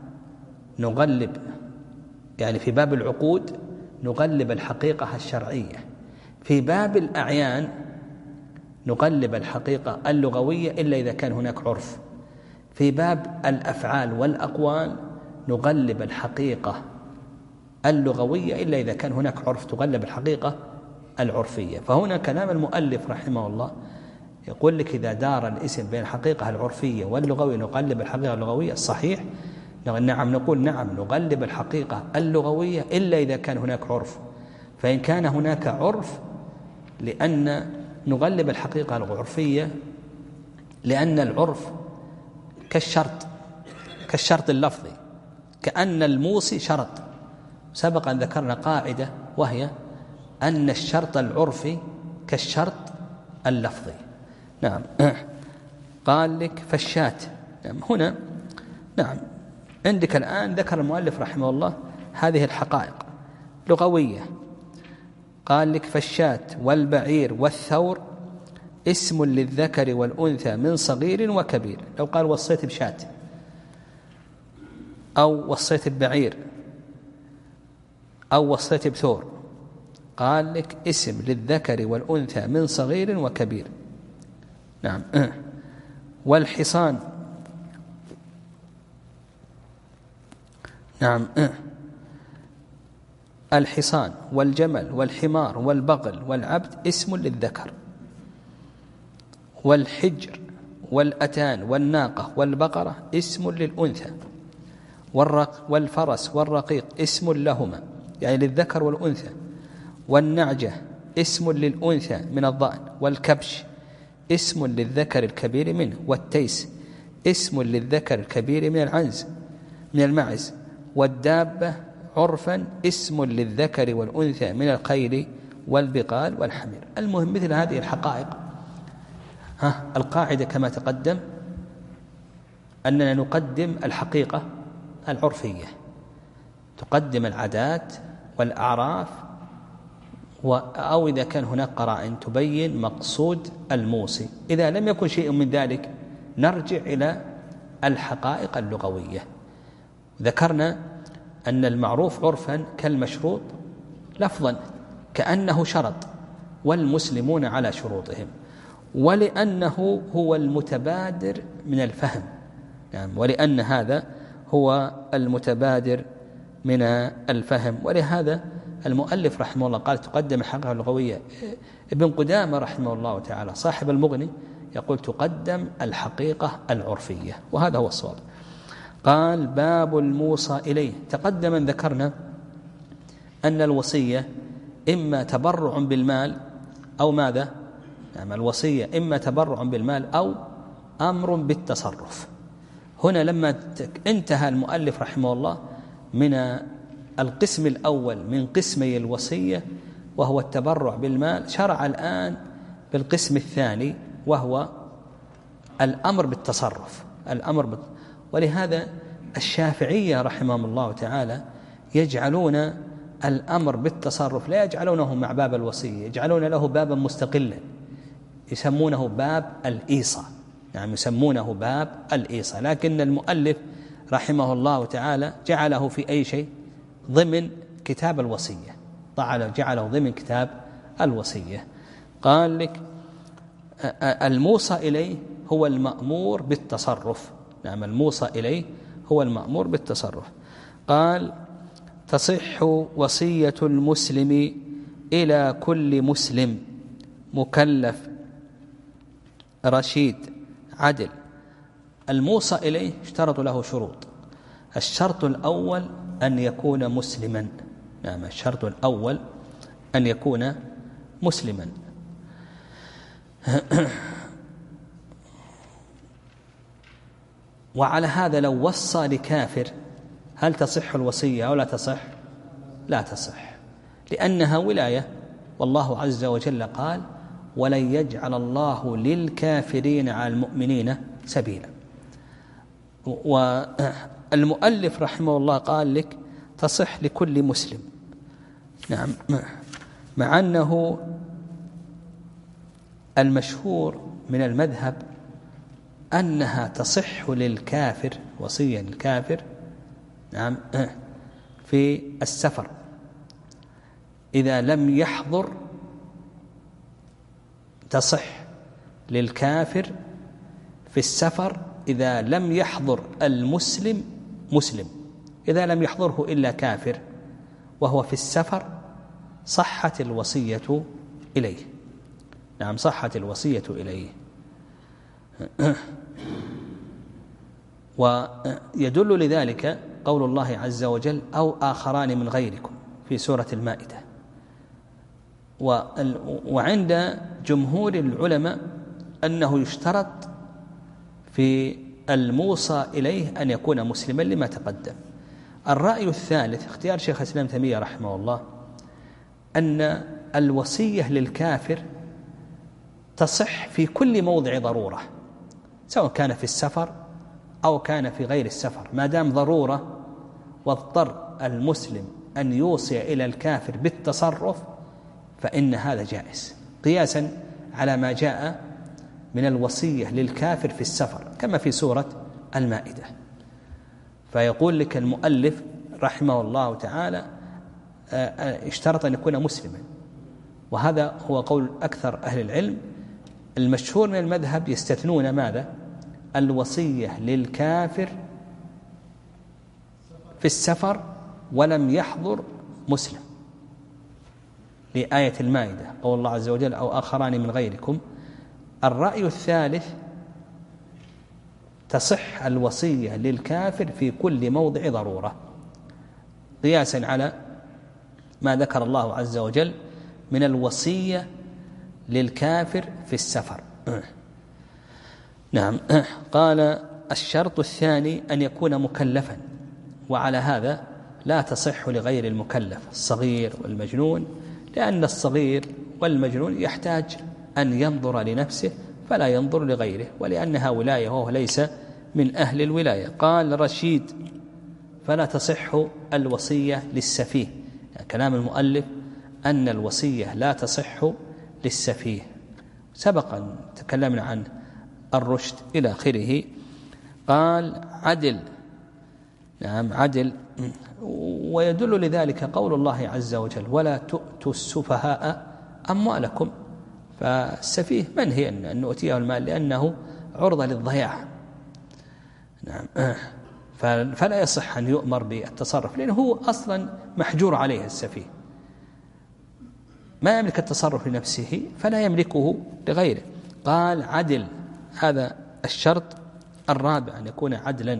Speaker 2: نغلب، يعني في باب العقود نغلب الحقيقة الشرعية، في باب الأعيان نغلب الحقيقة اللغوية إلا إذا كان هناك عرف، في باب الأفعال والأقوال نغلب الحقيقة اللغوية إلا إذا كان هناك عرف تغلب الحقيقة العرفية. فهنا كلام المؤلف رحمه الله يقول لك إذا دار الاسم بين الحقيقة العرفية واللغوية نغلب الحقيقة اللغوية. صحيح، نعم، نقول نعم نغلب الحقيقة اللغوية إلا إذا كان هناك عرف. فإن كان هناك عرف، لأن نغلب الحقيقة العرفية لأن العرف كالشرط كالشرط اللفظي، كأن الموصي شرط. سبق أن ذكرنا قاعدة وهي أن الشرط العرفي كالشرط اللفظي. نعم. قال لك فالشات. نعم. هنا نعم عندك الآن ذكر المؤلف رحمه الله هذه الحقائق لغوية. قال لك فالشات والبعير والثور اسم للذكر والأنثى من صغير وكبير. لو قال وصيت بشات أو وصيت ببعير أو وصيت بثور، قال لك اسم للذكر والأنثى من صغير وكبير. نعم. والحصان نعم الحصان والجمل والحمار والبغل والعبد اسم للذكر. والحجر والأتان والناقة والبقرة اسم للأنثى. والرق والفرس والرقيق اسم لهما، يعني للذكر والأنثى. والنعجة اسم للأنثى من الضأن. والكبش اسم للذكر الكبير منه. والتيس اسم للذكر الكبير من العنز من المعز. والدابة عرفا اسم للذكر والأنثى من الخيل والبقال والحمير. المهم مثل هذه الحقائق، ها القاعدة كما تقدم أننا نقدم الحقيقة العرفية، تقدم العادات والأعراف أو إذا كان هناك قرائن تبين مقصود الموصي. إذا لم يكن شيء من ذلك نرجع إلى الحقائق اللغوية. ذكرنا أن المعروف عرفا كالمشروط لفظا كأنه شرط والمسلمون على شروطهم، ولأنه هو المتبادر من الفهم، يعني ولأن هذا هو المتبادر من الفهم. ولهذا المؤلف رحمه الله قال تقدم الحقيقة اللغوية. ابن قدامة رحمه الله تعالى صاحب المغني يقول تقدم الحقيقة العرفية، وهذا هو الصواب. قال باب الموصى إليه. تقدم أن ذكرنا أن الوصية إما تبرع بالمال أو ماذا؟ يعني الوصية إما تبرع بالمال أو أمر بالتصرف. هنا لما انتهى المؤلف رحمه الله من القسم الأول من قسمي الوصية وهو التبرع بالمال، شرع الآن بالقسم الثاني وهو الأمر بالتصرف. الأمر بال... ولهذا الشافعية رحمهم الله تعالى يجعلون الأمر بالتصرف لا يجعلونه مع باب الوصية، يجعلون له بابا مستقلا يسمونه باب الإيصاء، يعني يسمونه باب الإيصاء. لكن المؤلف رحمه الله تعالى جعله في أي شيء ضمن كتاب الوصية، جعله ضمن كتاب الوصية. قال لك الموصى إليه هو المأمور بالتصرف. نعم الموصى إليه هو المأمور بالتصرف. قال تصح وصية المسلم إلى كل مسلم مكلف رشيد عدل. الموصى إليه اشترط له شروط. الشرط الأول أن يكون مسلما. نعم الشرط الأول أن يكون مسلما. وعلى هذا لو وصى لكافر هل تصح الوصية أو لا تصح؟ لا تصح، لأنها ولاية، والله عز وجل قال ولن يجعل الله للكافرين على المؤمنين سبيلا. والمؤلف رحمه الله قال لك تصح لكل مسلم. نعم مع أنه المشهور من المذهب أنها تصح للكافر، وصية للكافر نعم في السفر إذا لم يحضر، تصح للكافر في السفر إذا لم يحضر المسلم مسلم. إذا لم يحضره إلا كافر وهو في السفر صحت الوصية إليه. نعم صحت الوصية إليه. ويدل لذلك قول الله عز وجل أو آخران من غيركم في سورة المائدة. وعند جمهور العلماء أنه يشترط في الموصى إليه أن يكون مسلما لما تقدم. الرأي الثالث اختيار شيخ الإسلام تيمية رحمه الله أن الوصية للكافر تصح في كل موضع ضرورة، سواء كان في السفر أو كان في غير السفر، ما دام ضرورة واضطر المسلم أن يوصي إلى الكافر بالتصرف فإن هذا جائز، قياسا على ما جاء من الوصية للكافر في السفر كما في سورة المائدة. فيقول لك المؤلف رحمه الله تعالى اشترط أن يكون مسلما، وهذا هو قول أكثر أهل العلم. المشهور من المذهب يستثنون ماذا؟ الوصية للكافر في السفر ولم يحضر مسلم، لآية المائدة قول الله عز وجل أو آخران من غيركم. الرأي الثالث تصح الوصية للكافر في كل موضع ضرورة، قياسا على ما ذكر الله عز وجل من الوصية للكافر في السفر. نعم. قال الشرط الثاني أن يكون مكلفا، وعلى هذا لا تصح لغير المكلف الصغير والمجنون، لأن الصغير والمجنون يحتاج أن ينظر لنفسه فلا ينظر لغيره، ولأنها ولاية وهو ليس من أهل الولاية. قال رشيد فلا تصح الوصية للسفيه، يعني كلام المؤلف أن الوصية لا تصح للسفيه. سبق أن تكلمنا عن الرشد إلى آخره. قال عدل، نعم عدل. ويدل لذلك قول الله عز وجل ولا تؤتوا السفهاء أموالكم. فالسفيه منهي أن نؤتيه المال لأنه عرضة للضياع، نعم. فلا يصح أن يؤمر بالتصرف لأنه هو أصلا محجور عليه. السفيه ما يملك التصرف لنفسه فلا يملكه لغيره. قال عدل، هذا الشرط الرابع أن يكون عدلا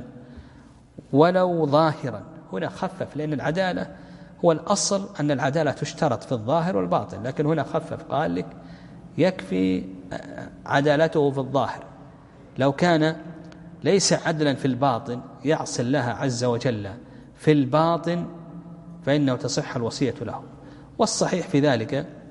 Speaker 2: ولو ظاهرا. هنا خفف لأن العدالة هو الأصل أن العدالة تشترط في الظاهر والباطن، لكن هنا خفف قال لك يكفي عدالته في الظاهر. لو كان ليس عدلا في الباطن يعصي الله عز وجل في الباطن فإنه تصح الوصية له. والصحيح في ذلك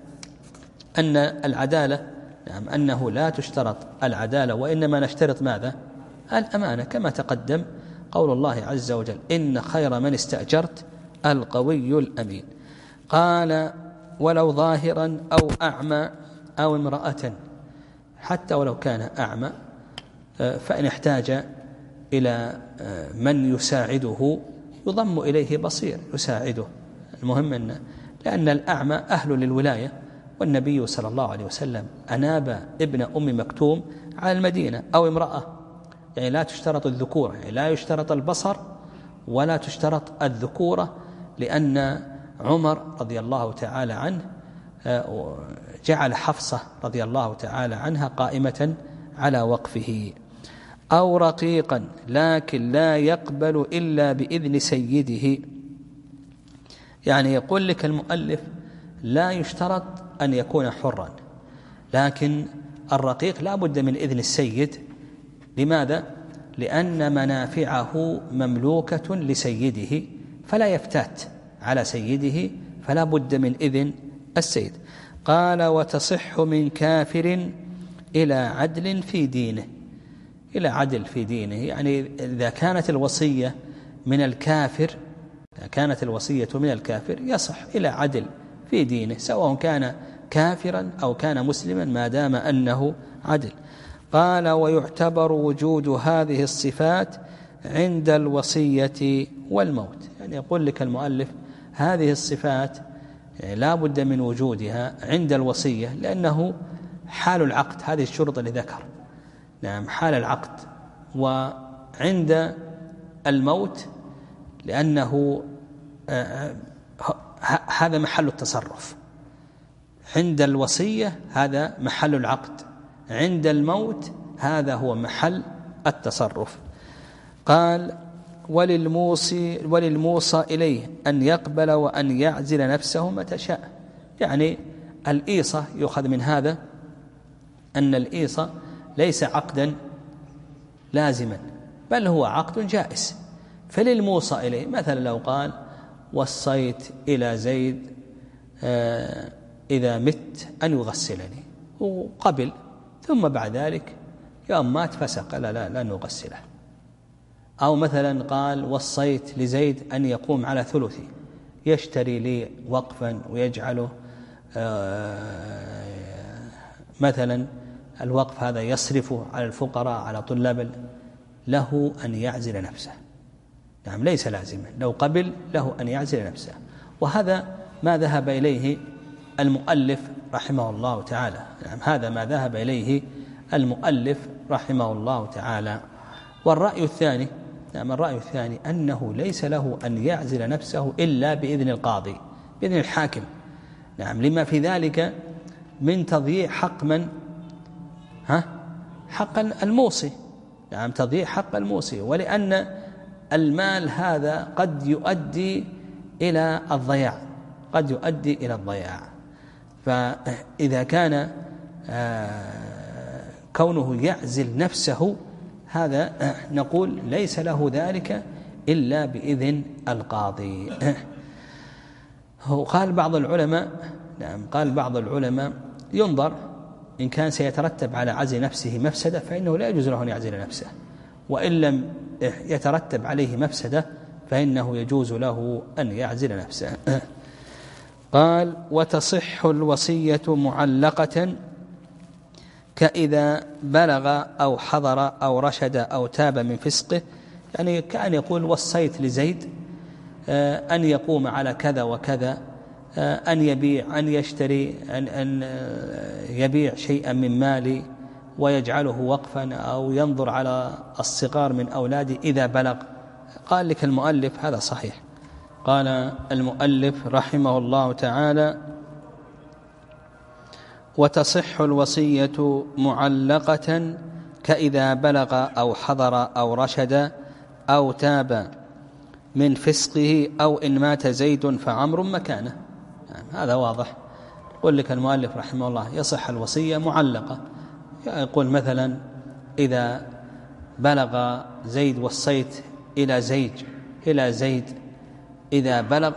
Speaker 2: أن العدالة، نعم، أنه لا تشترط العدالة وإنما نشترط ماذا؟ الأمانة، كما تقدم قول الله عز وجل إن خير من استأجرت القوي الأمين. قال ولو ظاهرا أو أعمى أو امرأة، حتى ولو كان أعمى فإن احتاج إلى من يساعده يضم إليه بصير يساعده. المهم أن لأن الأعمى أهل للولاية، والنبي صلى الله عليه وسلم أناب ابن أم مكتوم على المدينة. أو امرأة، يعني لا تشترط الذكورة، يعني لا يشترط البصر ولا تشترط الذكورة، لأن عمر رضي الله تعالى عنه جعل حفصة رضي الله تعالى عنها قائمة على وقفه. أو رقيقا لكن لا يقبل إلا بإذن سيده، يعني يقول لك المؤلف لا يشترط أن يكون حرا، لكن الرقيق لا بد من إذن السيد. لماذا؟ لأن منافعه مملوكة لسيده فلا يفتات على سيده، فلا بد من إذن السيد. قال وتصح من كافر إلى عدل في دينه. إلى عدل في دينه، يعني إذا كانت الوصية من الكافر، إذا كانت الوصية من الكافر يصح إلى عدل في دينه، سواء كان كافرا أو كان مسلما ما دام أنه عدل. قال ويعتبر وجود هذه الصفات عند الوصية والموت. يعني يقول لك المؤلف هذه الصفات يعني لا بد من وجودها عند الوصية، لأنه حال العقد، هذه الشروط اللي ذكر، نعم، حال العقد. وعند الموت لأنه هذا محل التصرف. عند الوصية هذا محل العقد، عند الموت هذا هو محل التصرف. قال وللموصي وللموصى إليه أن يقبل وأن يعزل نفسه متى شاء. يعني الإيصة يؤخذ من هذا أن الإيصة ليس عقدا لازما، بل هو عقد جائز. فللموصى إليه مثلا لو قال وصيت إلى زيد آه إذا مت أن يغسلني، وقبل، ثم بعد ذلك يوم مات فسق لا لا لا نغسله. أو مثلا قال وصيت لزيد أن يقوم على ثلثي، يشتري لي وقفا ويجعله مثلا الوقف هذا يصرفه على الفقراء على طلاب، له أن يعزل نفسه، نعم، ليس لازما. لو قبل له أن يعزل نفسه. وهذا ما ذهب إليه المؤلف رحمه الله تعالى، نعم، هذا ما ذهب إليه المؤلف رحمه الله تعالى. والرأي الثاني، نعم، الرأي الثاني أنه ليس له أن يعزل نفسه إلا بإذن القاضي، بإذن الحاكم، نعم، لما في ذلك من تضييع حق من؟ ها؟ حق الموصي، نعم، تضييع حق الموصي. ولأن المال هذا قد يؤدي إلى الضياع، قد يؤدي إلى الضياع. فإذا كان كونه يعزل نفسه هذا نقول ليس له ذلك إلا بإذن القاضي. قال بعض العلماء، نعم، قال بعض العلماء ينظر إن كان سيترتب على عزل نفسه مفسدة فإنه لا يجوز له أن يعزل نفسه، وإن لم يترتب عليه مفسدة فإنه يجوز له أن يعزل نفسه. قال وتصح الوصية معلقة كإذا بلغ أو حضر أو رشد أو تاب من فسقه، يعني كأن يقول وصيت لزيد أن يقوم على كذا وكذا، أن يبيع أن يشتري أن, أن يبيع شيئا من مالي ويجعله وقفا أو ينظر على الصغار من أولادي إذا بلغ. قال لك المؤلف هذا صحيح. قال المؤلف رحمه الله تعالى وتصح الوصية معلقة كإذا بلغ أو حضر أو رشد أو تاب من فسقه أو إن مات زيد فعمر مكانه. يعني هذا واضح. يقول لك المؤلف رحمه الله يصح الوصية معلقة، يقول مثلا إذا بلغ زيد وصيت إلى زيد إلى زيد إذا بلغ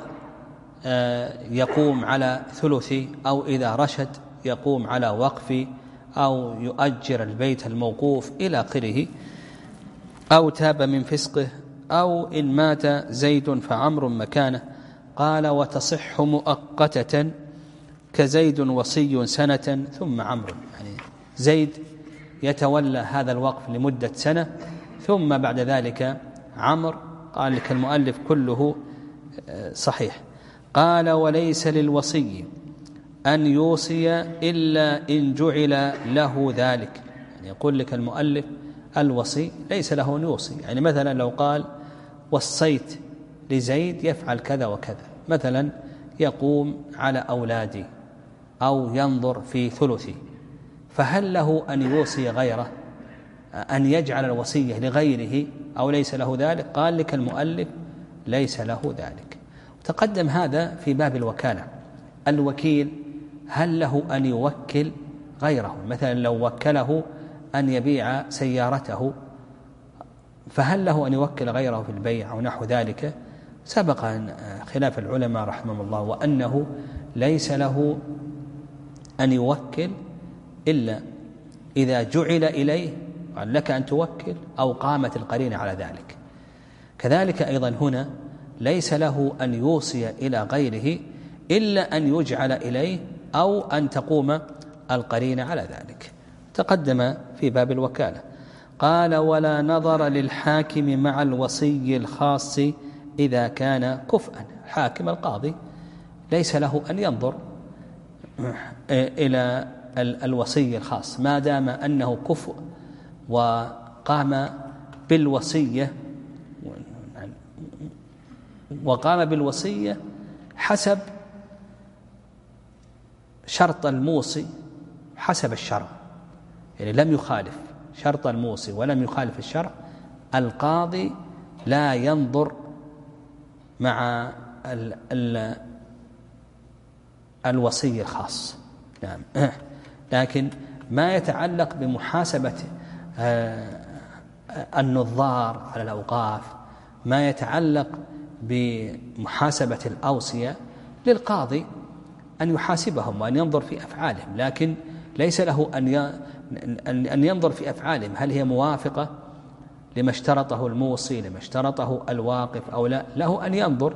Speaker 2: يقوم على ثلثي، أو إذا رشد يقوم على وقفي، أو يؤجر البيت الموقوف إلى آخره، أو تاب من فسقه، أو إن مات زيد فعمر مكانه. قال وتصح مؤقتة كزيد وصي سنة ثم عمرو، يعني زيد يتولى هذا الوقف لمدة سنة ثم بعد ذلك عمرو. قال لك المؤلف كله صحيح. قال وليس للوصي أن يوصي إلا إن جعل له ذلك، يعني يقول لك المؤلف الوصي ليس له أن يوصي، يعني مثلا لو قال وصيت لزيد يفعل كذا وكذا، مثلا يقوم على أولادي أو ينظر في ثلثي، فهل له أن يوصي غيره، أن يجعل الوصية لغيره، أو ليس له ذلك؟ قال لك المؤلف ليس له ذلك. تقدم هذا في باب الوكالة. الوكيل هل له أن يوكل غيره؟ مثلا لو وكله أن يبيع سيارته، فهل له أن يوكل غيره في البيع أو نحو ذلك؟ سبق أن خلاف العلماء رحمه الله، وأنه ليس له أن يوكل إلا إذا جعل إليه، قال لك أن توكل، أو قامت القرينة على ذلك. كذلك أيضا هنا ليس له أن يوصي إلى غيره إلا أن يجعل إليه أو أن تقوم القرينة على ذلك. تقدم في باب الوكالة. قال ولا نظر للحاكم مع الوصي الخاص إذا كان كفءا. حاكم القاضي ليس له أن ينظر إلى الوصي الخاص ما دام أنه كفء وقام بالوصية وقام بالوصية حسب شرط الموصي، حسب الشرع، يعني لم يخالف شرط الموصي ولم يخالف الشرع. القاضي لا ينظر مع ال ال الوصي الخاص، نعم. لكن ما يتعلق بمحاسبة النظار على الأوقاف، ما يتعلق بمحاسبة الأوصية، للقاضي أن يحاسبهم وأن ينظر في أفعالهم، لكن ليس له أن ينظر في أفعالهم هل هي موافقة لما اشترطه الموصي، لما اشترطه الواقف أو لا. له أن ينظر،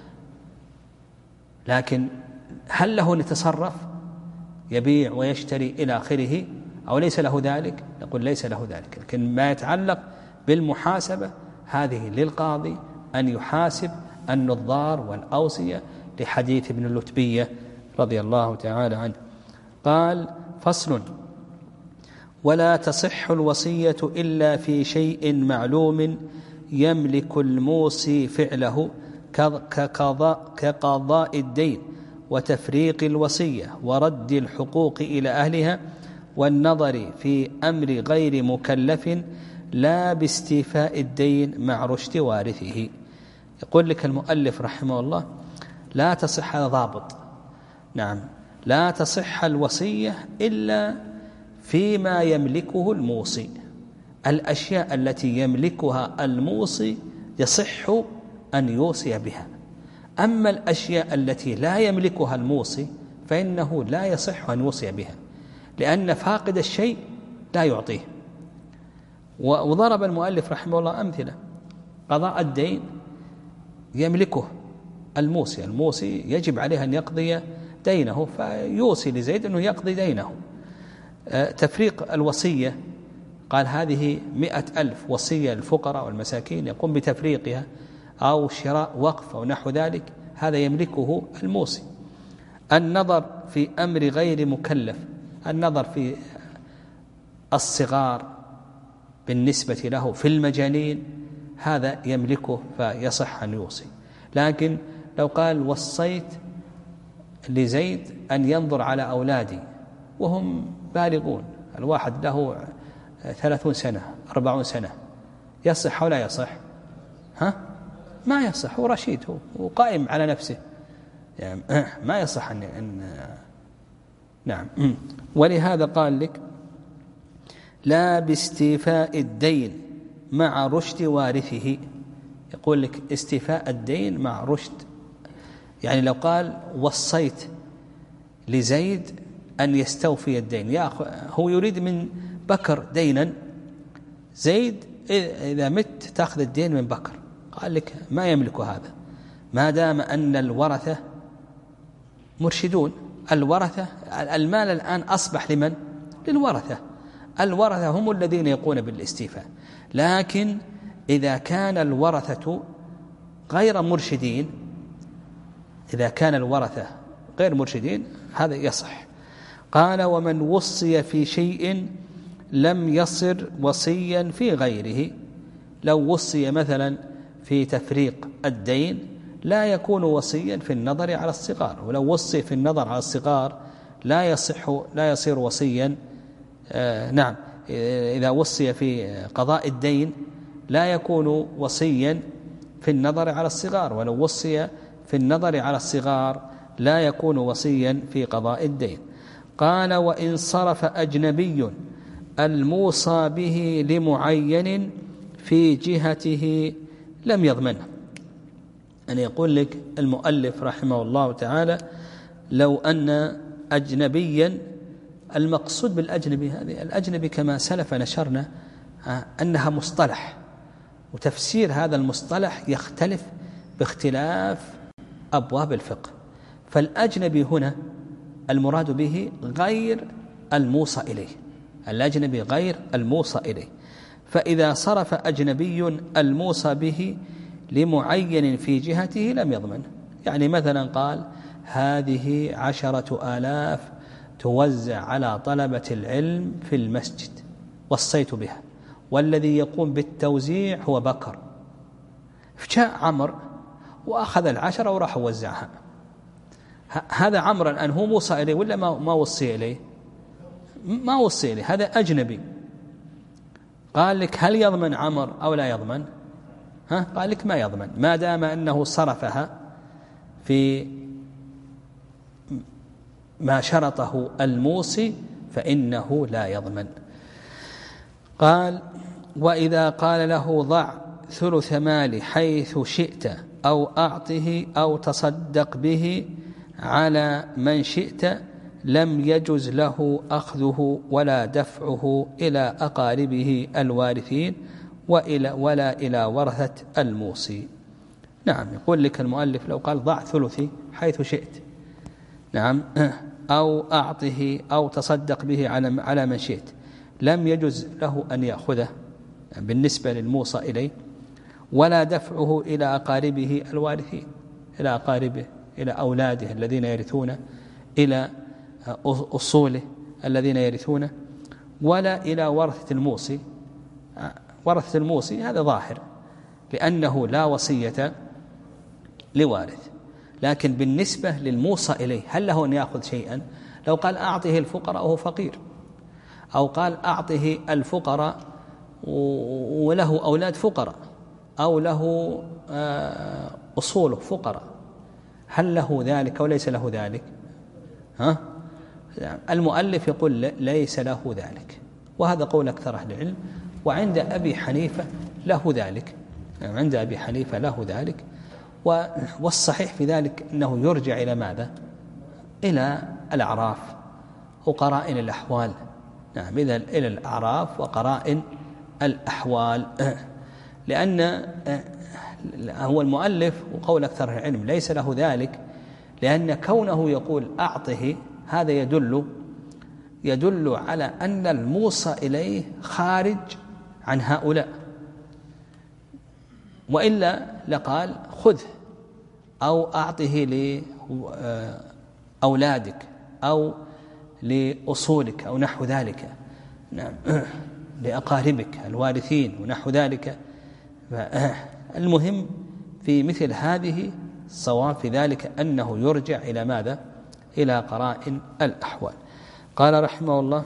Speaker 2: لكن هل له أن يتصرف يبيع ويشتري إلى آخره أو ليس له ذلك؟ نقول ليس له ذلك. لكن ما يتعلق بالمحاسبة هذه للقاضي أن يحاسب النظار والأوصية، لحديث ابن اللتبية رضي الله تعالى عنه. قال فصل ولا تصح الوصية إلا في شيء معلوم يملك الموصي فعله كقضاء, كقضاء الدين وتفريق الوصية ورد الحقوق إلى أهلها والنظر في أمر غير مكلف لا باستيفاء الدين مع رشد وارثه. يقول لك المؤلف رحمه الله لا تصح، هذا ضابط، نعم، لا تصح الوصية إلا فيما يملكه الموصي. الأشياء التي يملكها الموصي يصح أن يوصي بها، أما الأشياء التي لا يملكها الموصي فإنه لا يصح أن يوصي بها، لأن فاقد الشيء لا يعطيه. وضرب المؤلف رحمه الله أمثلة: قضاء الدين يملكه الموصي الموصي يجب عليه أن يقضي دينه، فيوصي لزيد أنه يقضي دينه. تفريق الوصية قال هذه مئة ألف وصية للفقراء والمساكين يقوم بتفريقها، أو شراء وقف أو نحو ذلك، هذا يملكه الموصي. النظر في أمر غير مكلف، النظر في الصغار بالنسبة له في المجانين هذا يملكه فيصح أن يوصي. لكن لو قال وصيت لزيد أن ينظر على أولادي وهم بالغون، الواحد له ثلاثون سنة أربعون سنة، يصح أو لا يصح؟ ها؟ ما يصح، هو رشيد، هو وقائم على نفسه، يعني ما يصح أن, أن نعم. ولهذا قال لك لا باستيفاء الدين مع رشد وارثه، يقول لك استيفاء الدين مع رشد، يعني لو قال وصيت لزيد أن يستوفي الدين، يا هو يريد من بكر دينا، زيد إذا مت تأخذ الدين من بكر، قال لك ما يملك هذا ما دام أن الورثة مرشدون. الورثة المال الآن أصبح لمن؟ للورثة، الورثة هم الذين يقومون بالاستيفاء. لكن إذا كان الورثة غير مرشدين، إذا كان الورثة غير مرشدين هذا يصح. قال ومن وصي في شيء لم يصر وصيا في غيره، لو وصي مثلا في تفريق الدين لا يكون وصيا في النظر على الصغار، ولو وصي في النظر على الصغار لا يصح لا يصير وصيا. آه نعم، إذا وصي في قضاء الدين لا يكون وصيا في النظر على الصغار، ولو وصي في النظر على الصغار لا يكون وصيا في قضاء الدين. قال وإن صرف أجنبي الموصى به لمعين في جهته لم يضمنه. أن يقول لك المؤلف رحمه الله تعالى لو أن أجنبيا، المقصود بالأجنبي هذه الأجنبي كما سلف نشرنا أنها مصطلح، وتفسير هذا المصطلح يختلف باختلاف أبواب الفقه. فالأجنبي هنا المراد به غير الموصى إليه، الأجنبي غير الموصى إليه. فإذا صرف أجنبي الموصى به لمعين في جهته لم يضمن، يعني مثلا قال هذه عشرة آلاف توزع على طلبة العلم في المسجد وصيت بها، والذي يقوم بالتوزيع هو بكر، فجاء عمر وأخذ العشرة وراح وزعها، هذا عمر الآن هو موصى إليه ولا ما وصي إليه؟ ما وصي إليه، هذا أجنبي. قال لك هل يضمن عمر أو لا يضمن؟ ها؟ قال لك ما يضمن ما دام أنه صرفها في ما شرطه الموصي فإنه لا يضمن. قال وإذا قال له ضع ثلث مالي حيث شئت أو أعطه أو تصدق به على من شئت لم يجز له أخذه ولا دفعه إلى أقاربه الوارثين وإلى ولا إلى ورثة الموصي. نعم، يقول لك المؤلف لو قال ضع ثلثي حيث شئت، نعم، أو أعطه أو تصدق به على على من شئت، لم يجز له أن يأخذه بالنسبة للموصى إليه، ولا دفعه إلى أقاربه الوارثين، إلى أقاربه، إلى أولاده الذين يرثونه، إلى أصوله الذين يرثونه، ولا إلى ورثة الموصي. ورثة الموصي هذا ظاهر لأنه لا وصية لوارث. لكن بالنسبة للموصى إليه هل له أن يأخذ شيئا؟ لو قال أعطه الفقراء وهو فقير، أو قال أعطه الفقراء وله أولاد فقراء، أو له أصوله فقراء، هل له ذلك أو ليس له ذلك؟ ها؟ المؤلف يقول ليس له ذلك، وهذا قول أكثر أهل العلم. وعند أبي حنيفة له ذلك، يعني عند أبي حنيفة له ذلك. والصحيح في ذلك أنه يرجع إلى ماذا؟ إلى الأعراف وقرائن الأحوال. نعم، إذا إلى الأعراف وقرائن الأحوال، لأن هو المؤلف وقول أكثر العلم ليس له ذلك، لأن كونه يقول أعطه هذا يدل يدل على أن الموصى إليه خارج عن هؤلاء، وإلا لقال خذه أو أعطه لأولادك أو لأصولك أو نحو ذلك، نعم، لأقاربك الوارثين ونحو ذلك. المهم في مثل هذه الصواب في ذلك أنه يرجع إلى ماذا؟ إلى قرائن الأحوال. قال رحمه الله: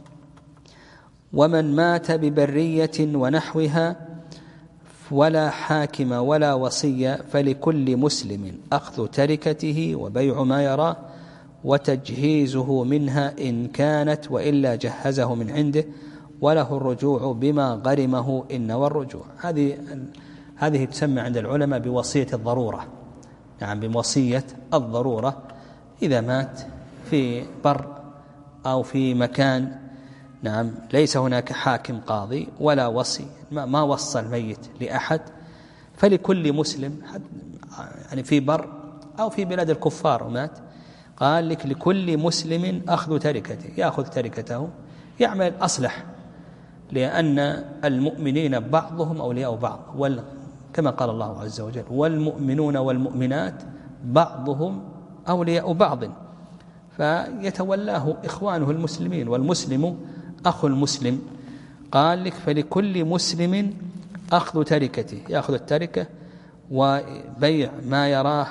Speaker 2: ومن مات ببرية ونحوها ولا حاكم ولا وصي فلكل مسلم أخذ تركته وبيع ما يراه وتجهيزه منها إن كانت، وإلا جهزه من عنده، وله الرجوع بما غرمه إن والرجوع. هذه هذه تسمى عند العلماء بوصية الضرورة، يعني بوصية الضرورة. إذا مات في بر أو في مكان، نعم، ليس هناك حاكم قاضي ولا وصي، ما وصى الميت لأحد، فلكل مسلم، يعني في بر أو في بلاد الكفار ومات، قال لك لكل مسلم أخذ تركته، يأخذ تركته، يعمل أصلح، لأن المؤمنين بعضهم أولياء بعض، كما قال الله عز وجل: والمؤمنون والمؤمنات بعضهم أولياء بعض، فيتولاه إخوانه المسلمين، والمسلم أخو المسلم. قال لك فلكل مسلم أخذ تركته، يأخذ التركة وبيع ما يراه،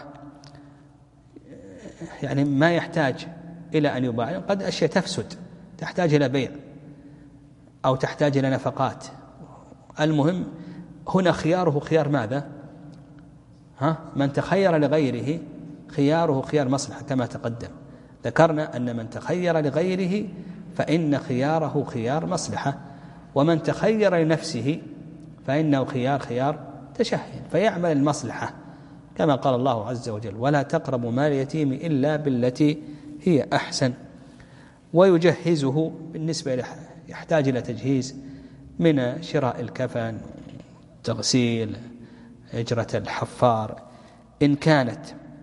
Speaker 2: يعني ما يحتاج إلى أن يباع، قد أشياء تفسد تحتاج إلى بيع أو تحتاج إلى نفقات. المهم هنا خياره خيار ماذا؟ ها؟ من تخير لغيره خياره خيار مصلحة، كما تقدم ذكرنا أن من تخير لغيره فإن خياره خيار مصلحة، ومن تخير لنفسه فإنه خيار خيار تشهي، فيعمل المصلحة، كما قال الله عز وجل: ولا تقربوا مال اليتيم إلا بالتي هي أحسن. ويجهزه بالنسبة له، يحتاج إلى تجهيز من شراء الكفن، تغسيل، إجرة الحفار إن كانت،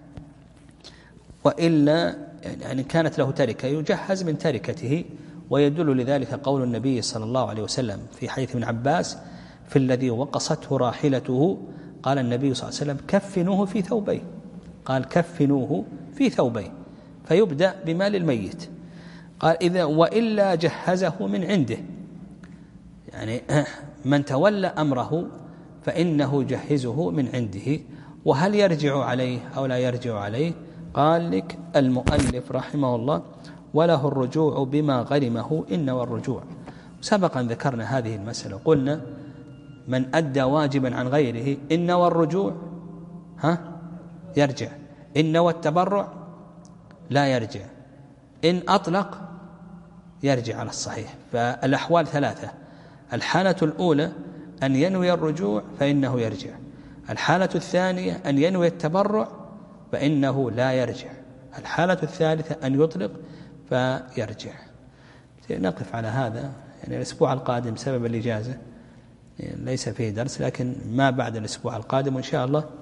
Speaker 2: وإلا يعني كانت له تركة يجهز من تركته. ويدل لذلك قول النبي صلى الله عليه وسلم في حديث ابن عباس: في الذي وقصته راحلته، قال النبي صلى الله عليه وسلم: كفنوه في ثوبيه، قال كفنوه في ثوبيه، فيبدأ بمال الميت. قال إذا وإلا جهزه من عنده، يعني من تولى أمره فإنه جهزه من عنده. وهل يرجع عليه أو لا يرجع عليه؟ قال لك المؤلف رحمه الله: وله الرجوع بما غرمه إن والرجوع. سبقا ذكرنا هذه المسألة، قلنا من أدى واجبا عن غيره إن والرجوع ها يرجع، إن والتبرع لا يرجع، إن أطلق يرجع على الصحيح. فالأحوال ثلاثة: الحالة الأولى أن ينوي الرجوع فإنه يرجع، الحالة الثانية أن ينوي التبرع فإنه لا يرجع، الحالة الثالثة أن يطلق فيرجع. نقف على هذا، يعني الأسبوع القادم سبب الإجازة يعني ليس فيه درس، لكن ما بعد الأسبوع القادم إن شاء الله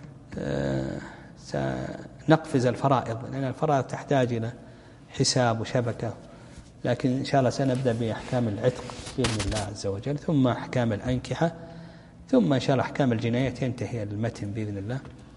Speaker 2: سنقفز الفرائض، لأن الفرائض تحتاج إلى حساب وشبكة، لكن إن شاء الله سنبدأ بأحكام العتق بإذن الله عز وجل، ثم أحكام الأنكحة، ثم إن شاء الله أحكام الجنايات ينتهي المتن بإذن الله.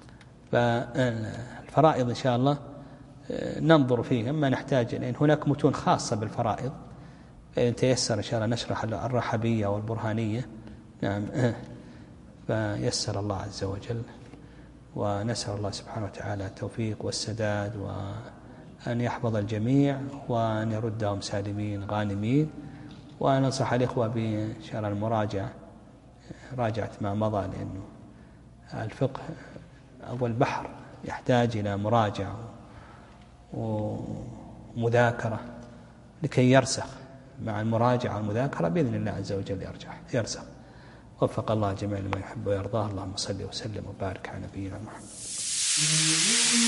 Speaker 2: فالفرائض إن شاء الله ننظر فيه، أما نحتاج، لأن هناك متون خاصة بالفرائض إن تيسر إن شاء الله نشرح الرحبية والبرهانية، نعم، فيسر الله عز وجل. ونسأل الله سبحانه وتعالى التوفيق والسداد، وأن يحفظ الجميع وأن يردهم سالمين غانمين. وننصح الإخوة بإن شاء الله المراجعة، راجعة ما مضى، لأنه الفقه أول بحر يحتاج إلى مراجعة ومذاكرة لكي يرسخ. مع المراجعة والمذاكرة بإذن الله عز وجل يرجع يرسخ. وفق الله جميع لما يحب ويرضاه. اللهم صل وسلم وبارك على نبينا محمد.